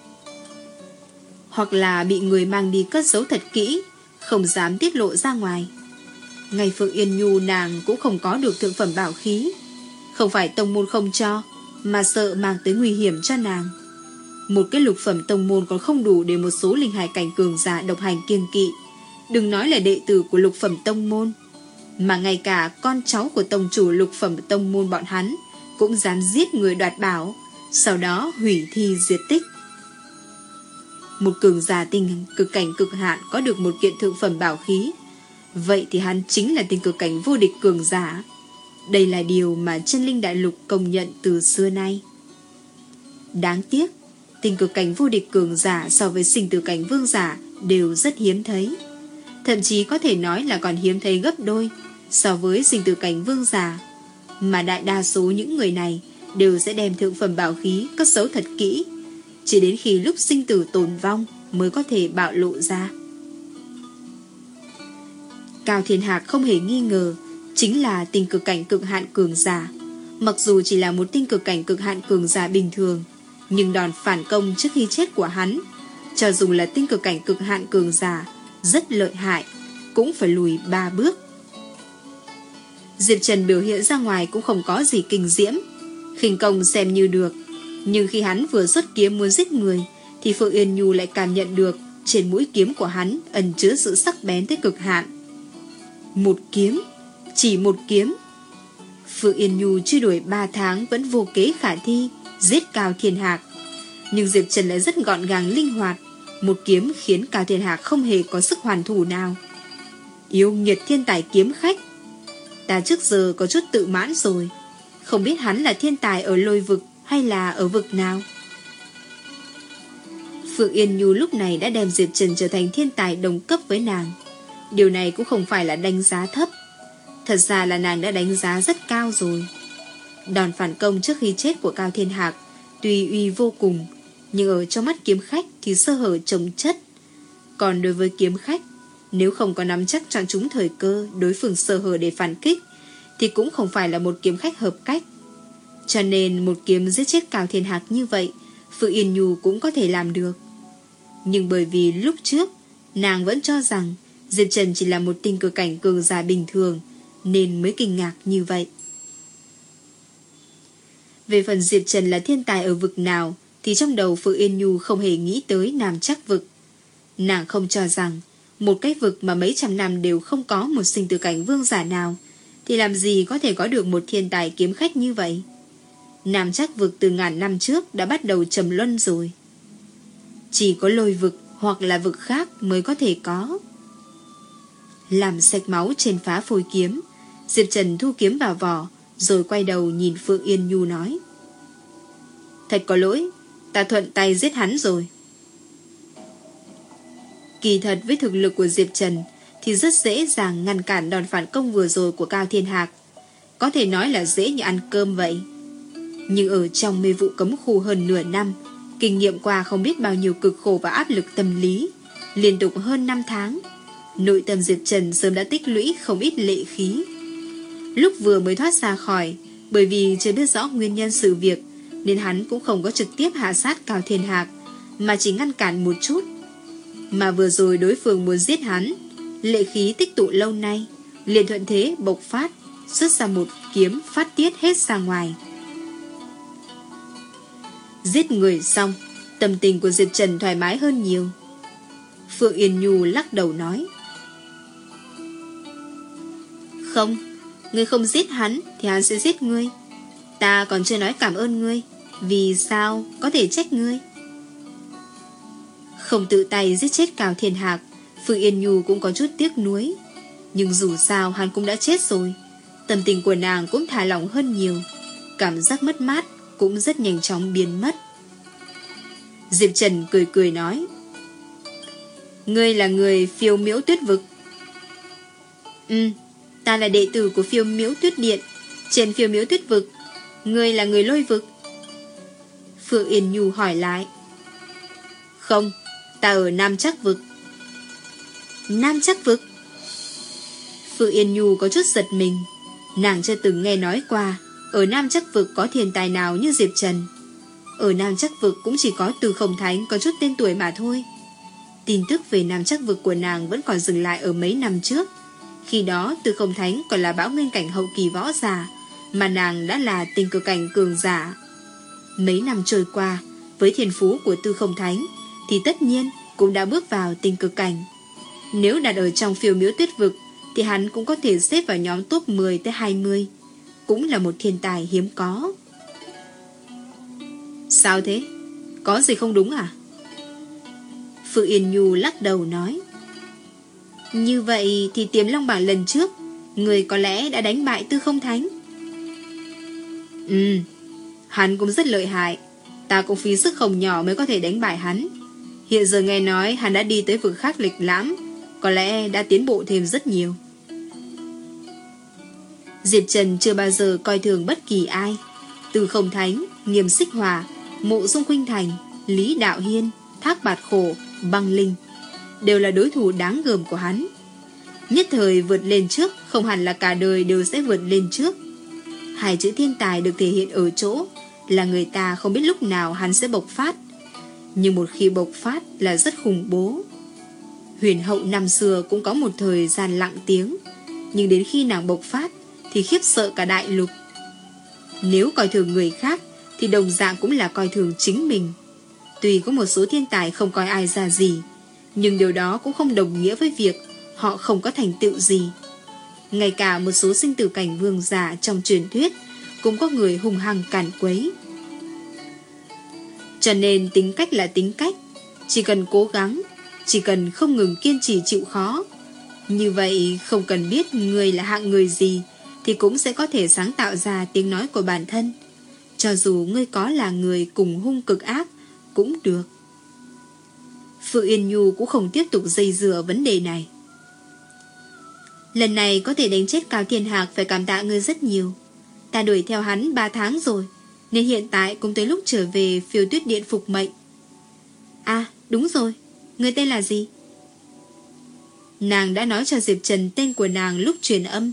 hoặc là bị người mang đi cất giấu thật kỹ, không dám tiết lộ ra ngoài. Ngay Phượng Yên Nhu nàng cũng không có được thượng phẩm bảo khí, không phải tông môn không cho, mà sợ mang tới nguy hiểm cho nàng. Một cái lục phẩm tông môn còn không đủ để một số linh hải cảnh cường giả độc hành kiêng kỵ, đừng nói là đệ tử của lục phẩm tông môn, mà ngay cả con cháu của tông chủ lục phẩm tông môn bọn hắn cũng dám giết người đoạt bảo, sau đó hủy thi diệt tích. Một cường giả tinh cực cảnh cực hạn có được một kiện thượng phẩm bảo khí, vậy thì hắn chính là tinh cực cảnh vô địch cường giả. Đây là điều mà chân linh đại lục công nhận từ xưa nay. Đáng tiếc, tinh cực cảnh vô địch cường giả so với sinh tử cảnh vương giả đều rất hiếm thấy, thậm chí có thể nói là còn hiếm thấy gấp đôi so với sinh tử cảnh vương giả. Mà đại đa số những người này đều sẽ đem thượng phẩm bảo khí cất giấu thật kỹ, chỉ đến khi lúc sinh tử tồn vong mới có thể bạo lộ ra. Cao Thiên Hạc không hề nghi ngờ chính là tinh cực cảnh cực hạn cường giả. Mặc dù chỉ là một tinh cực cảnh cực hạn cường giả bình thường, nhưng đòn phản công trước khi chết của hắn, cho dù là tinh cực cảnh cực hạn cường giả rất lợi hại, cũng phải lùi ba bước. Diệp Trần biểu hiện ra ngoài cũng không có gì kinh diễm, khinh công xem như được, nhưng khi hắn vừa xuất kiếm muốn giết người, thì Phượng Yên Nhu lại cảm nhận được trên mũi kiếm của hắn ẩn chứa sự sắc bén tới cực hạn. Một kiếm, chỉ một kiếm. Phượng Yên Nhu truy đuổi ba tháng vẫn vô kế khả thi giết Cao Thiên Hạc. Nhưng Diệp Trần lại rất gọn gàng linh hoạt, một kiếm khiến Cao Thiên Hạc không hề có sức hoàn thủ nào. Yêu nghiệt thiên tài kiếm khách. Ta trước giờ có chút tự mãn rồi, không biết hắn là thiên tài ở lôi vực hay là ở vực nào. Phượng Yên Nhu lúc này đã đem Diệp Trần trở thành thiên tài đồng cấp với nàng. Điều này cũng không phải là đánh giá thấp, thật ra là nàng đã đánh giá rất cao rồi. Đòn phản công trước khi chết của Cao Thiên Hạc tuy uy vô cùng, nhưng ở trong mắt kiếm khách thì sơ hở chồng chất. Còn đối với kiếm khách, nếu không có nắm chắc chọn trúng thời cơ đối phương sơ hở để phản kích, thì cũng không phải là một kiếm khách hợp cách. Cho nên một kiếm giết chết Cao Thiên Hạc như vậy, Phượng Yên Nhu cũng có thể làm được. Nhưng bởi vì lúc trước nàng vẫn cho rằng Diệp Trần chỉ là một tinh cực cảnh cường giả bình thường, nên mới kinh ngạc như vậy. Về phần Diệp Trần là thiên tài ở vực nào, thì trong đầu Phượng Yên Nhu không hề nghĩ tới Nam Chắc vực. Nàng không cho rằng một cái vực mà mấy trăm năm đều không có một sinh tử cảnh vương giả nào, thì làm gì có thể có được một thiên tài kiếm khách như vậy. Nam Chắc vực từ ngàn năm trước đã bắt đầu trầm luân rồi. Chỉ có lôi vực hoặc là vực khác mới có thể có. Làm sạch máu trên phá phôi kiếm, Diệp Trần thu kiếm vào vỏ, rồi quay đầu nhìn Phượng Yên Nhu nói: Thật có lỗi, ta thuận tay giết hắn rồi. Kỳ thật với thực lực của Diệp Trần thì rất dễ dàng ngăn cản đòn phản công vừa rồi của Cao Thiên Hạc, có thể nói là dễ như ăn cơm vậy. Nhưng ở trong mê vụ cấm khu hơn nửa năm, kinh nghiệm qua không biết bao nhiêu cực khổ và áp lực tâm lý, liên tục hơn năm tháng, nội tâm Diệp Trần sớm đã tích lũy không ít lệ khí. Lúc vừa mới thoát ra khỏi, bởi vì chưa biết rõ nguyên nhân sự việc, nên hắn cũng không có trực tiếp hạ sát Cao Thiên Hạc, mà chỉ ngăn cản một chút. Mà vừa rồi đối phương muốn giết hắn, lệ khí tích tụ lâu nay, liền thuận thế bộc phát, xuất ra một kiếm phát tiết hết ra ngoài. Giết người xong, tâm tình của Diệp Trần thoải mái hơn nhiều. Phượng Yên Nhu lắc đầu nói: Không, ngươi không giết hắn thì hắn sẽ giết ngươi. Ta còn chưa nói cảm ơn ngươi, vì sao có thể trách ngươi. Không tự tay giết chết Cao Thiên Hạc, Phượng Yên Nhu cũng có chút tiếc nuối. Nhưng dù sao hắn cũng đã chết rồi, tâm tình của nàng cũng thả lỏng hơn nhiều, cảm giác mất mát cũng rất nhanh chóng biến mất. Diệp Trần cười cười nói: Ngươi là người Phiêu Miễu Tuyết vực? Ừ, ta là đệ tử của Phiêu Miễu Tuyết Điện, trên Phiêu Miễu Tuyết vực. Ngươi là người lôi vực? Phượng Yên Nhu hỏi lại. Không, ta ở Nam Chắc vực. Nam Chắc vực? Phượng Yên Nhu có chút giật mình. Nàng chưa từng nghe nói qua ở Nam Chắc vực có thiên tài nào như Diệp Trần. Ở Nam Chắc vực cũng chỉ có Từ Không Thánh có chút tên tuổi mà thôi. Tin tức về Nam Chắc vực của nàng vẫn còn dừng lại ở mấy năm trước. Khi đó Từ Không Thánh còn là bão nguyên cảnh hậu kỳ võ giả, mà nàng đã là tinh cực cảnh cường giả. Mấy năm trôi qua, với thiên phú của Từ Không Thánh thì tất nhiên cũng đã bước vào tinh cực cảnh. Nếu đặt ở trong Phiêu Miễu Tuyết vực thì hắn cũng có thể xếp vào nhóm top mười tới hai mươi, cũng là một thiên tài hiếm có. Sao thế? Có gì không đúng à? Phượng Yên Nhu lắc đầu nói: Như vậy thì Tiềm Long bảng lần trước người có lẽ đã đánh bại Tư Không Thánh. Ừ, hắn cũng rất lợi hại, ta cũng phí sức không nhỏ mới có thể đánh bại hắn. Hiện giờ nghe nói hắn đã đi tới vực khác lịch lãm, có lẽ đã tiến bộ thêm rất nhiều. Diệp Trần chưa bao giờ coi thường bất kỳ ai. Từ Không Thánh, Nghiêm Xích Hòa, Mộ Dung Khuynh Thành, Lý Đạo Hiên, Thác Bạt Khổ, Băng Linh đều là đối thủ đáng gờm của hắn. Nhất thời vượt lên trước không hẳn là cả đời đều sẽ vượt lên trước. Hai chữ thiên tài được thể hiện ở chỗ là người ta không biết lúc nào hắn sẽ bộc phát, nhưng một khi bộc phát là rất khủng bố. Huyền hậu năm xưa cũng có một thời gian lặng tiếng, nhưng đến khi nàng bộc phát thì khiếp sợ cả đại lục. Nếu coi thường người khác thì đồng dạng cũng là coi thường chính mình. Tuy có một số thiên tài không coi ai ra gì, nhưng điều đó cũng không đồng nghĩa với việc họ không có thành tựu gì. Ngay cả một số sinh tử cảnh vương giả trong truyền thuyết cũng có người hung hăng càn quấy. Cho nên tính cách là tính cách, chỉ cần cố gắng, chỉ cần không ngừng kiên trì chịu khó. Như vậy không cần biết người là hạng người gì thì cũng sẽ có thể sáng tạo ra tiếng nói của bản thân. Cho dù ngươi có là người cùng hung cực ác cũng được. Phượng Yên Nhu cũng không tiếp tục dây dưa vấn đề này. Lần này có thể đánh chết Cao Thiên Hạc phải cảm tạ ngươi rất nhiều. Ta đuổi theo hắn ba tháng rồi, nên hiện tại cũng tới lúc trở về Phiêu Tuyết Điện phục mệnh. À đúng rồi, ngươi tên là gì? Nàng đã nói cho Diệp Trần tên của nàng lúc truyền âm.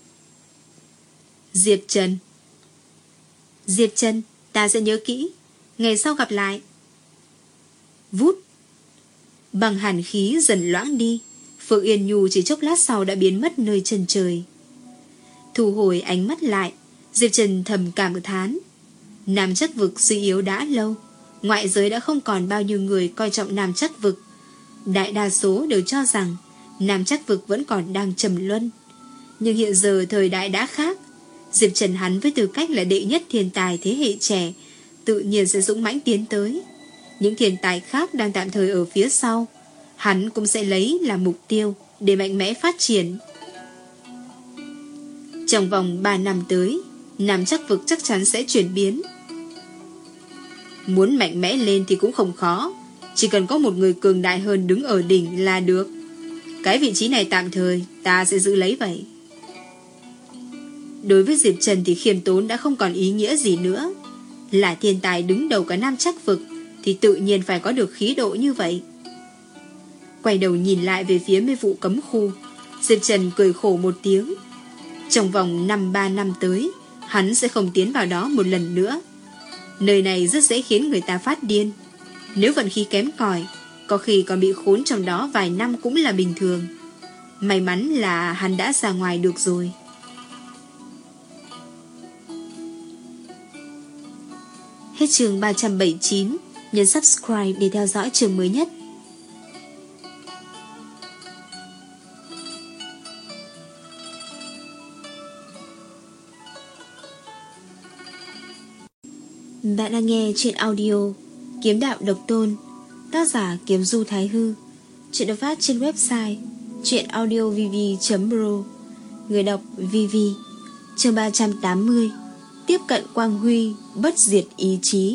Diệp Trần. Diệp Trần, ta sẽ nhớ kỹ. Ngày sau gặp lại. Vút. Bằng hàn khí dần loãng đi, Phượng Yên Nhu chỉ chốc lát sau đã biến mất nơi chân trời. Thu hồi ánh mắt lại, Diệp Trần thầm cảm thán. Nam Chắc Vực suy yếu đã lâu, ngoại giới đã không còn bao nhiêu người coi trọng Nam Chắc Vực. Đại đa số đều cho rằng Nam Chắc Vực vẫn còn đang trầm luân. Nhưng hiện giờ thời đại đã khác. Diệp Trần hắn với tư cách là đệ nhất thiên tài thế hệ trẻ, tự nhiên sẽ dũng mãnh tiến tới. Những thiên tài khác đang tạm thời ở phía sau, hắn cũng sẽ lấy làm mục tiêu để mạnh mẽ phát triển. Trong vòng ba năm tới, Nam Chắc Vực chắc chắn sẽ chuyển biến. Muốn mạnh mẽ lên thì cũng không khó, chỉ cần có một người cường đại hơn đứng ở đỉnh là được. Cái vị trí này tạm thời ta sẽ giữ lấy vậy. Đối với Diệp Trần thì khiêm tốn đã không còn ý nghĩa gì nữa. Là thiên tài đứng đầu cả Nam Chắc Vực thì tự nhiên phải có được khí độ như vậy. Quay đầu nhìn lại về phía mê vụ cấm khu, Diệp Trần cười khổ một tiếng. Trong vòng năm ba năm tới, hắn sẽ không tiến vào đó một lần nữa. Nơi này rất dễ khiến người ta phát điên. Nếu vận khí kém cỏi, có khi còn bị khốn trong đó vài năm cũng là bình thường. May mắn là hắn đã ra ngoài được rồi. Hết chương ba trăm bảy mươi chín. Nhấn subscribe để theo dõi chương mới nhất. Bạn đang nghe chuyện audio Kiếm Đạo Độc Tôn, tác giả Kiếm Du Thái Hư. Chuyện được phát trên website chuyenaudiovv chấm pro. Người đọc Vivi. Chương ba trăm tám mươi. Tiếp cận quang huy, bất diệt ý chí.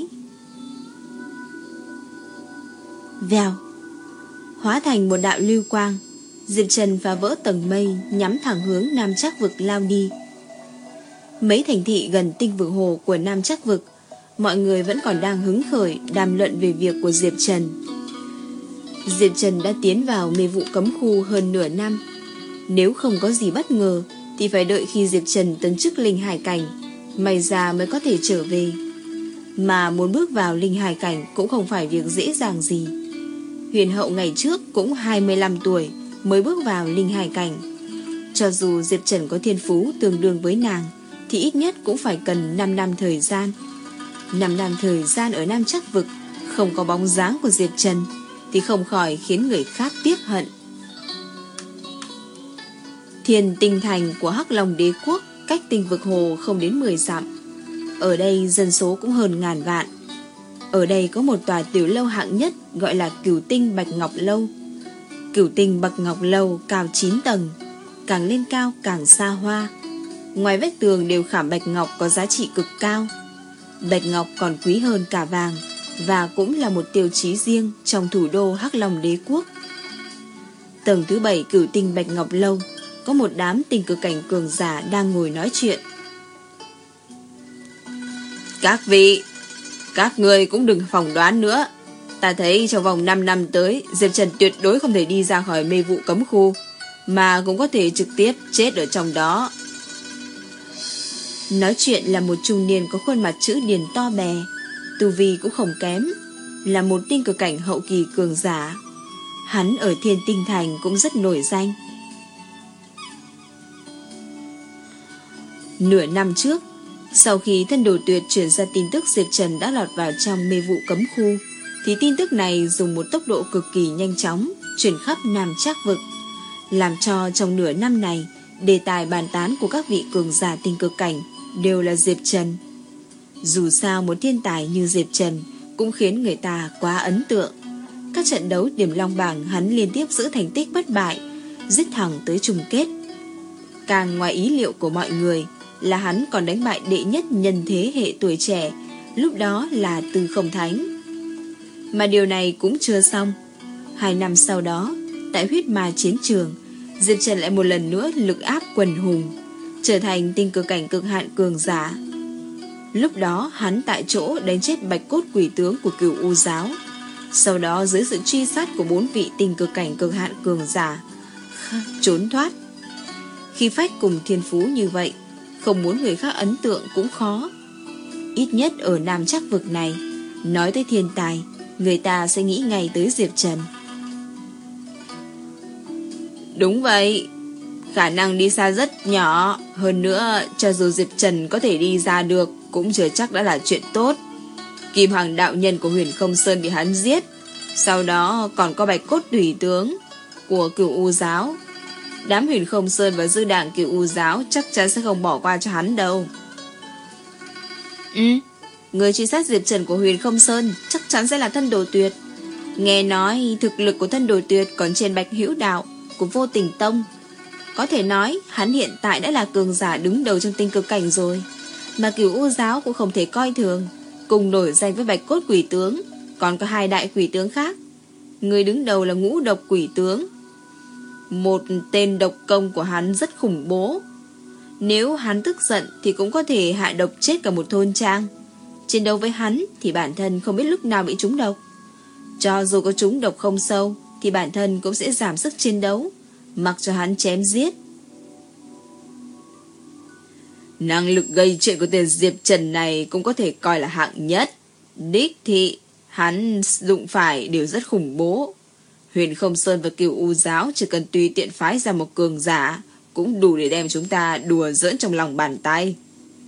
Vèo. Hóa thành một đạo lưu quang, Diệp Trần phá vỡ tầng mây, nhắm thẳng hướng Nam Chắc Vực lao đi. Mấy thành thị gần tinh vực hồ của Nam Chắc Vực, mọi người vẫn còn đang hứng khởi đàm luận về việc của Diệp Trần. Diệp Trần đã tiến vào mê vụ cấm khu hơn nửa năm. Nếu không có gì bất ngờ thì phải đợi khi Diệp Trần tấn chức linh hải cảnh, may ra mới có thể trở về. Mà muốn bước vào linh hải cảnh cũng không phải việc dễ dàng gì. Huyền hậu ngày trước cũng hai mươi lăm tuổi mới bước vào linh hải cảnh. Cho dù Diệp Trần có thiên phú tương đương với nàng thì ít nhất cũng phải cần năm năm thời gian. năm năm thời gian ở Nam Chắc Vực không có bóng dáng của Diệp Trần thì không khỏi khiến người khác tiếc hận. Thiên Tinh Thành của Hắc Long Đế Quốc cách tinh vực hồ không đến mười dặm. Ở đây dân số cũng hơn ngàn vạn. Ở đây có một tòa tiểu lâu hạng nhất gọi là Cửu Tinh Bạch Ngọc Lâu. Cửu Tinh Bạch Ngọc Lâu cao chín tầng, càng lên cao càng xa hoa. Ngoài vách tường đều khảm bạch ngọc có giá trị cực cao. Bạch ngọc còn quý hơn cả vàng, và cũng là một tiêu chí riêng trong thủ đô Hắc Long Đế Quốc. Tầng thứ bảy Cửu Tinh Bạch Ngọc Lâu có một đám tinh cực cảnh cường giả đang ngồi nói chuyện. Các vị, các người cũng đừng phỏng đoán nữa. Ta thấy trong vòng năm năm tới, Diệp Trần tuyệt đối không thể đi ra khỏi mê vụ cấm khu, mà cũng có thể trực tiếp chết ở trong đó. Nói chuyện là một trung niên có khuôn mặt chữ điền to bè, tu vi cũng không kém, là một tinh cực cảnh hậu kỳ cường giả. Hắn ở Thiên Tinh Thành cũng rất nổi danh. Nửa năm trước, sau khi Thân Đồ Tuyệt chuyển ra tin tức Diệp Trần đã lọt vào trong mê vụ cấm khu, thì tin tức này dùng một tốc độ cực kỳ nhanh chóng truyền khắp Nam Trác Vực, làm cho trong nửa năm này đề tài bàn tán của các vị cường giả tinh cực cảnh đều là Diệp Trần. Dù sao một thiên tài như Diệp Trần cũng khiến người ta quá ấn tượng. Các trận đấu điểm long bảng hắn liên tiếp giữ thành tích bất bại, giết thẳng tới chung kết. Càng ngoài ý liệu của mọi người là hắn còn đánh bại đệ nhất nhân thế hệ tuổi trẻ, lúc đó là Tư Không Thánh. Mà điều này cũng chưa xong. Hai năm sau đó, tại huyết ma chiến trường, Diệp Trần lại một lần nữa lực áp quần hùng, trở thành tinh cực cảnh cực hạn cường giả. Lúc đó hắn tại chỗ đánh chết bạch cốt quỷ tướng của Cửu U giáo. Sau đó dưới sự truy sát của bốn vị tinh cực cảnh cực hạn cường giả, trốn thoát. Khi phách cùng thiên phú như vậy, không muốn người khác ấn tượng cũng khó. Ít nhất ở Nam Trắc vực này, nói tới thiên tài, người ta sẽ nghĩ ngay tới Diệp Trần. Đúng vậy, khả năng đi xa rất nhỏ. Hơn nữa, cho dù Diệp Trần có thể đi ra được cũng chưa chắc đã là chuyện tốt. Kim Hoàng đạo nhân của Huyền Không Sơn bị hắn giết. Sau đó còn có bạch cốt tùy tướng của Cửu U giáo. Đám Huyền Không Sơn và dư đảng Cửu U giáo chắc chắn sẽ không bỏ qua cho hắn đâu. Ừ, người truy sát Diệp Trần của Huyền Không Sơn chắc chắn sẽ là Thân Đồ Tuyệt. Nghe nói thực lực của Thân Đồ Tuyệt còn trên Bạch Hữu đạo của Vô Tình Tông. Có thể nói hắn hiện tại đã là cường giả đứng đầu trong tinh cực cảnh rồi. Mà Cửu U giáo cũng không thể coi thường. Cùng nổi danh với bạch cốt quỷ tướng, còn có hai đại quỷ tướng khác. Người đứng đầu là ngũ độc quỷ tướng. Một tên độc công của hắn rất khủng bố. Nếu hắn tức giận thì cũng có thể hạ độc chết cả một thôn trang. Chiến đấu với hắn thì bản thân không biết lúc nào bị trúng độc. Cho dù có trúng độc không sâu thì bản thân cũng sẽ giảm sức chiến đấu, mặc cho hắn chém giết. Năng lực gây chuyện của tên Diệp Trần này cũng có thể coi là hạng nhất. Đích thị, hắn dụng phải đều rất khủng bố. Huyền Không Sơn và Cửu U giáo chỉ cần tùy tiện phái ra một cường giả cũng đủ để đem chúng ta đùa giỡn trong lòng bàn tay.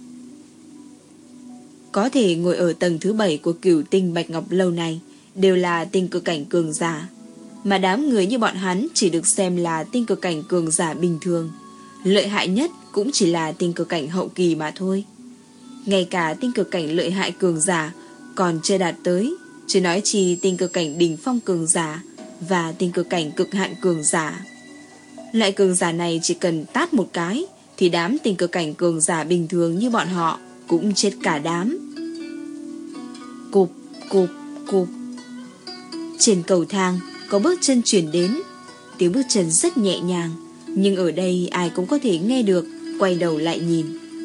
Có thể ngồi ở tầng thứ bảy của Cửu Tinh Bạch Ngọc lâu này đều là tinh cực cảnh cường giả, mà đám người như bọn hắn chỉ được xem là tinh cực cảnh cường giả bình thường. Lợi hại nhất cũng chỉ là tinh cực cảnh hậu kỳ mà thôi. Ngay cả tinh cực cảnh lợi hại cường giả còn chưa đạt tới, chứ nói chi tinh cực cảnh đỉnh phong cường giả và tinh cực cảnh cực hạn cường giả. Loại cường giả này chỉ cần tát một cái thì đám tinh cực cảnh cường giả bình thường như bọn họ cũng chết cả đám. Cụp, cụp, cụp. Trên cầu thang có bước chân chuyển đến. Tiếng bước chân rất nhẹ nhàng, nhưng ở đây ai cũng có thể nghe được. Quay đầu lại nhìn.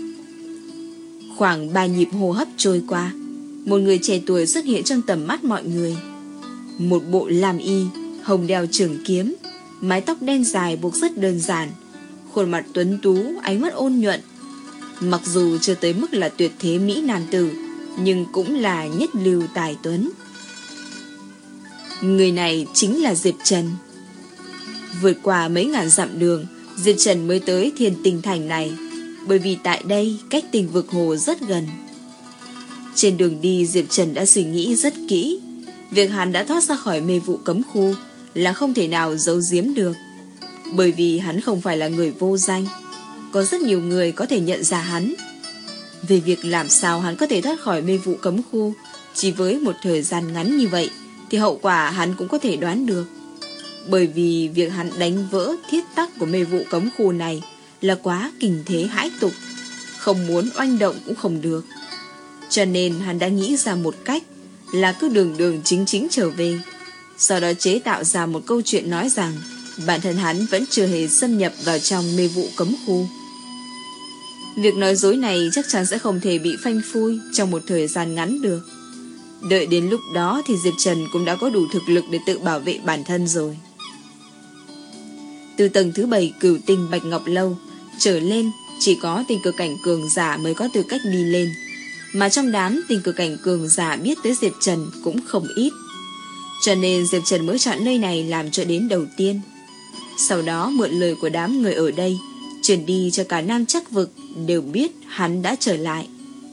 Khoảng ba nhịp hô hấp trôi qua, một người trẻ tuổi xuất hiện trong tầm mắt mọi người. Một bộ lam y, hồng đeo trường kiếm, mái tóc đen dài buộc rất đơn giản, khuôn mặt tuấn tú, ánh mắt ôn nhuận. Mặc dù chưa tới mức là tuyệt thế mỹ nam tử, nhưng cũng là nhất lưu tài tuấn. Người này chính là Diệp Trần. Vượt qua mấy ngàn dặm đường, Diệp Trần mới tới Thiên Tinh Thành này, bởi vì tại đây cách Tinh Vực Hồ rất gần. Trên đường đi, Diệp Trần đã suy nghĩ rất kỹ. Việc hắn đã thoát ra khỏi mê vụ cấm khu là không thể nào giấu giếm được, bởi vì hắn không phải là người vô danh. Có rất nhiều người có thể nhận ra hắn. Về việc làm sao hắn có thể thoát khỏi mê vụ cấm khu chỉ với một thời gian ngắn như vậy, thì hậu quả hắn cũng có thể đoán được. Bởi vì việc hắn đánh vỡ thiết tắc của mê vụ cấm khu này là quá kinh thế hãi tục, không muốn oanh động cũng không được. Cho nên hắn đã nghĩ ra một cách là cứ đường đường chính chính trở về, sau đó chế tạo ra một câu chuyện nói rằng bản thân hắn vẫn chưa hề xâm nhập vào trong mê vụ cấm khu. Việc nói dối này chắc chắn sẽ không thể bị phanh phui trong một thời gian ngắn được. Đợi đến lúc đó thì Diệp Trần cũng đã có đủ thực lực để tự bảo vệ bản thân rồi. Từ tầng thứ bảy Cửu Tinh Bạch Ngọc lâu trở lên, chỉ có tinh cực cảnh cường giả mới có tư cách đi lên, mà trong đám tinh cực cảnh cường giả biết tới Diệp Trần cũng không ít. Cho nên Diệp Trần mới chọn nơi này làm chỗ đến đầu tiên. Sau đó mượn lời của đám người ở đây truyền đi cho cả Nam Trắc vực đều biết hắn đã trở lại.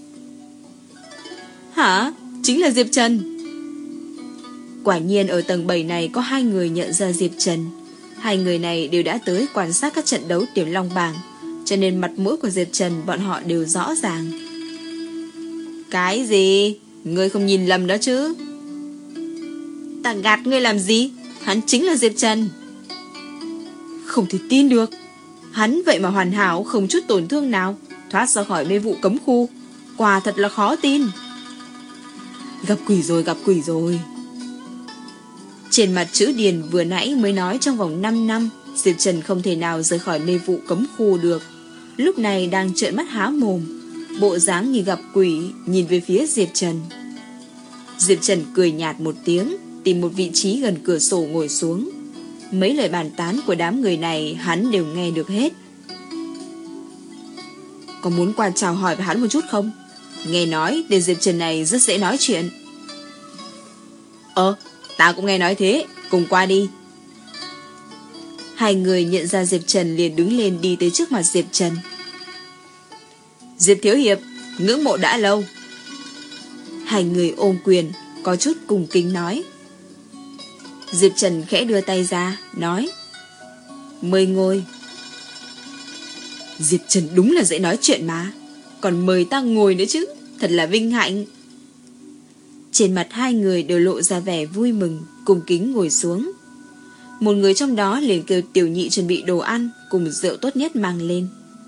Hả? Chính là Diệp Trần. Quả nhiên ở tầng bảy này có hai người nhận ra Diệp Trần. Hai người này đều đã tới quan sát các trận đấu Tiểu Long bảng, cho nên mặt mũi của Diệp Trần bọn họ đều rõ ràng. Cái gì? Ngươi không nhìn lầm đó chứ? Ta gạt ngươi làm gì? Hắn chính là Diệp Trần. Không thể tin được. Hắn vậy mà hoàn hảo, không chút tổn thương nào, thoát ra khỏi mê vụ cấm khu. Quả thật là khó tin. Gặp quỷ rồi, gặp quỷ rồi. Trên mặt chữ Điền vừa nãy mới nói trong vòng năm năm Diệp Trần không thể nào rời khỏi mê vụ cấm khu được, lúc này đang trợn mắt há mồm, bộ dáng như gặp quỷ, nhìn về phía Diệp Trần. Diệp Trần cười nhạt một tiếng, tìm một vị trí gần cửa sổ ngồi xuống. Mấy lời bàn tán của đám người này hắn đều nghe được hết. Có muốn qua chào hỏi với hắn một chút không? Nghe nói tên Diệp Trần này rất dễ nói chuyện. Ờ, ta cũng nghe nói thế, cùng qua đi. Hai người nhận ra Diệp Trần liền đứng lên đi tới trước mặt Diệp Trần. Diệp Thiếu Hiệp, ngưỡng mộ đã lâu. Hai người ôm quyền, có chút cùng kính nói. Diệp Trần khẽ đưa tay ra, nói: mời ngồi. Diệp Trần đúng là dễ nói chuyện mà, còn mời ta ngồi nữa chứ, thật là vinh hạnh. Trên mặt hai người đều lộ ra vẻ vui mừng, cùng kính ngồi xuống. Một người trong đó liền kêu Tiểu Nhị chuẩn bị đồ ăn cùng rượu tốt nhất mang lên.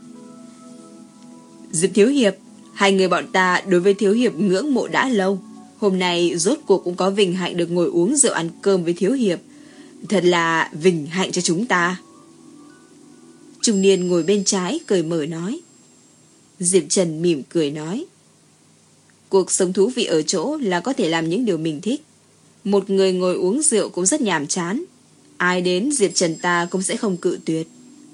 Diệp Thiếu Hiệp, hai người bọn ta đối với Thiếu Hiệp ngưỡng mộ đã lâu. Hôm nay rốt cuộc cũng có vinh hạnh được ngồi uống rượu ăn cơm với Thiếu Hiệp. Thật là vinh hạnh cho chúng ta. Trung niên ngồi bên trái cười mở nói. Diệp Trần mỉm cười nói: cuộc sống thú vị ở chỗ là có thể làm những điều mình thích. Một người ngồi uống rượu cũng rất nhàm chán, ai đến Diệp Trần ta cũng sẽ không cự tuyệt.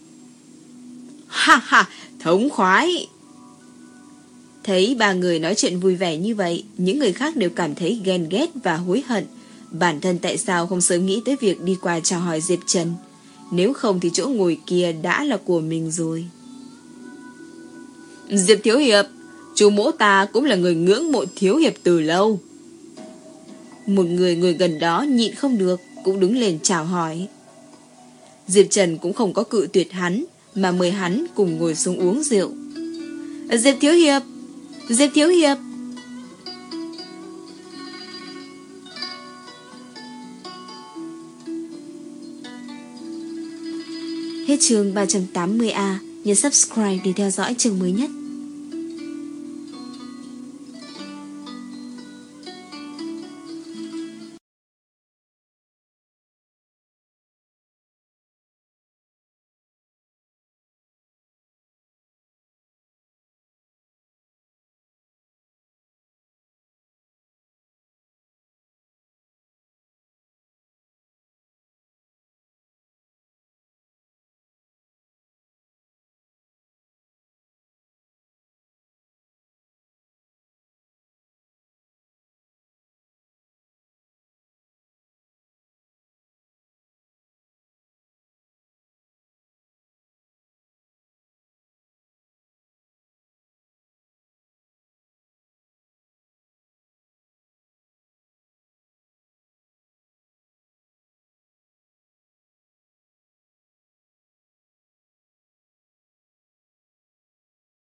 Ha ha, thống khoái. Thấy ba người nói chuyện vui vẻ như vậy, những người khác đều cảm thấy ghen ghét và hối hận. Bản thân tại sao không sớm nghĩ tới việc đi qua chào hỏi Diệp Trần, nếu không thì chỗ ngồi kia đã là của mình rồi. Diệp Thiếu Hiệp, chú mỗ ta cũng là người ngưỡng mộ Thiếu Hiệp từ lâu. Một người ngồi gần đó nhịn không được, cũng đứng lên chào hỏi. Diệp Trần cũng không có cự tuyệt hắn, mà mời hắn cùng ngồi xuống uống rượu. Diệp Thiếu Hiệp, Diệp Thiếu Hiệp. Hết chương ba trăm tám mươi A, nhấn subscribe để theo dõi chương mới nhất.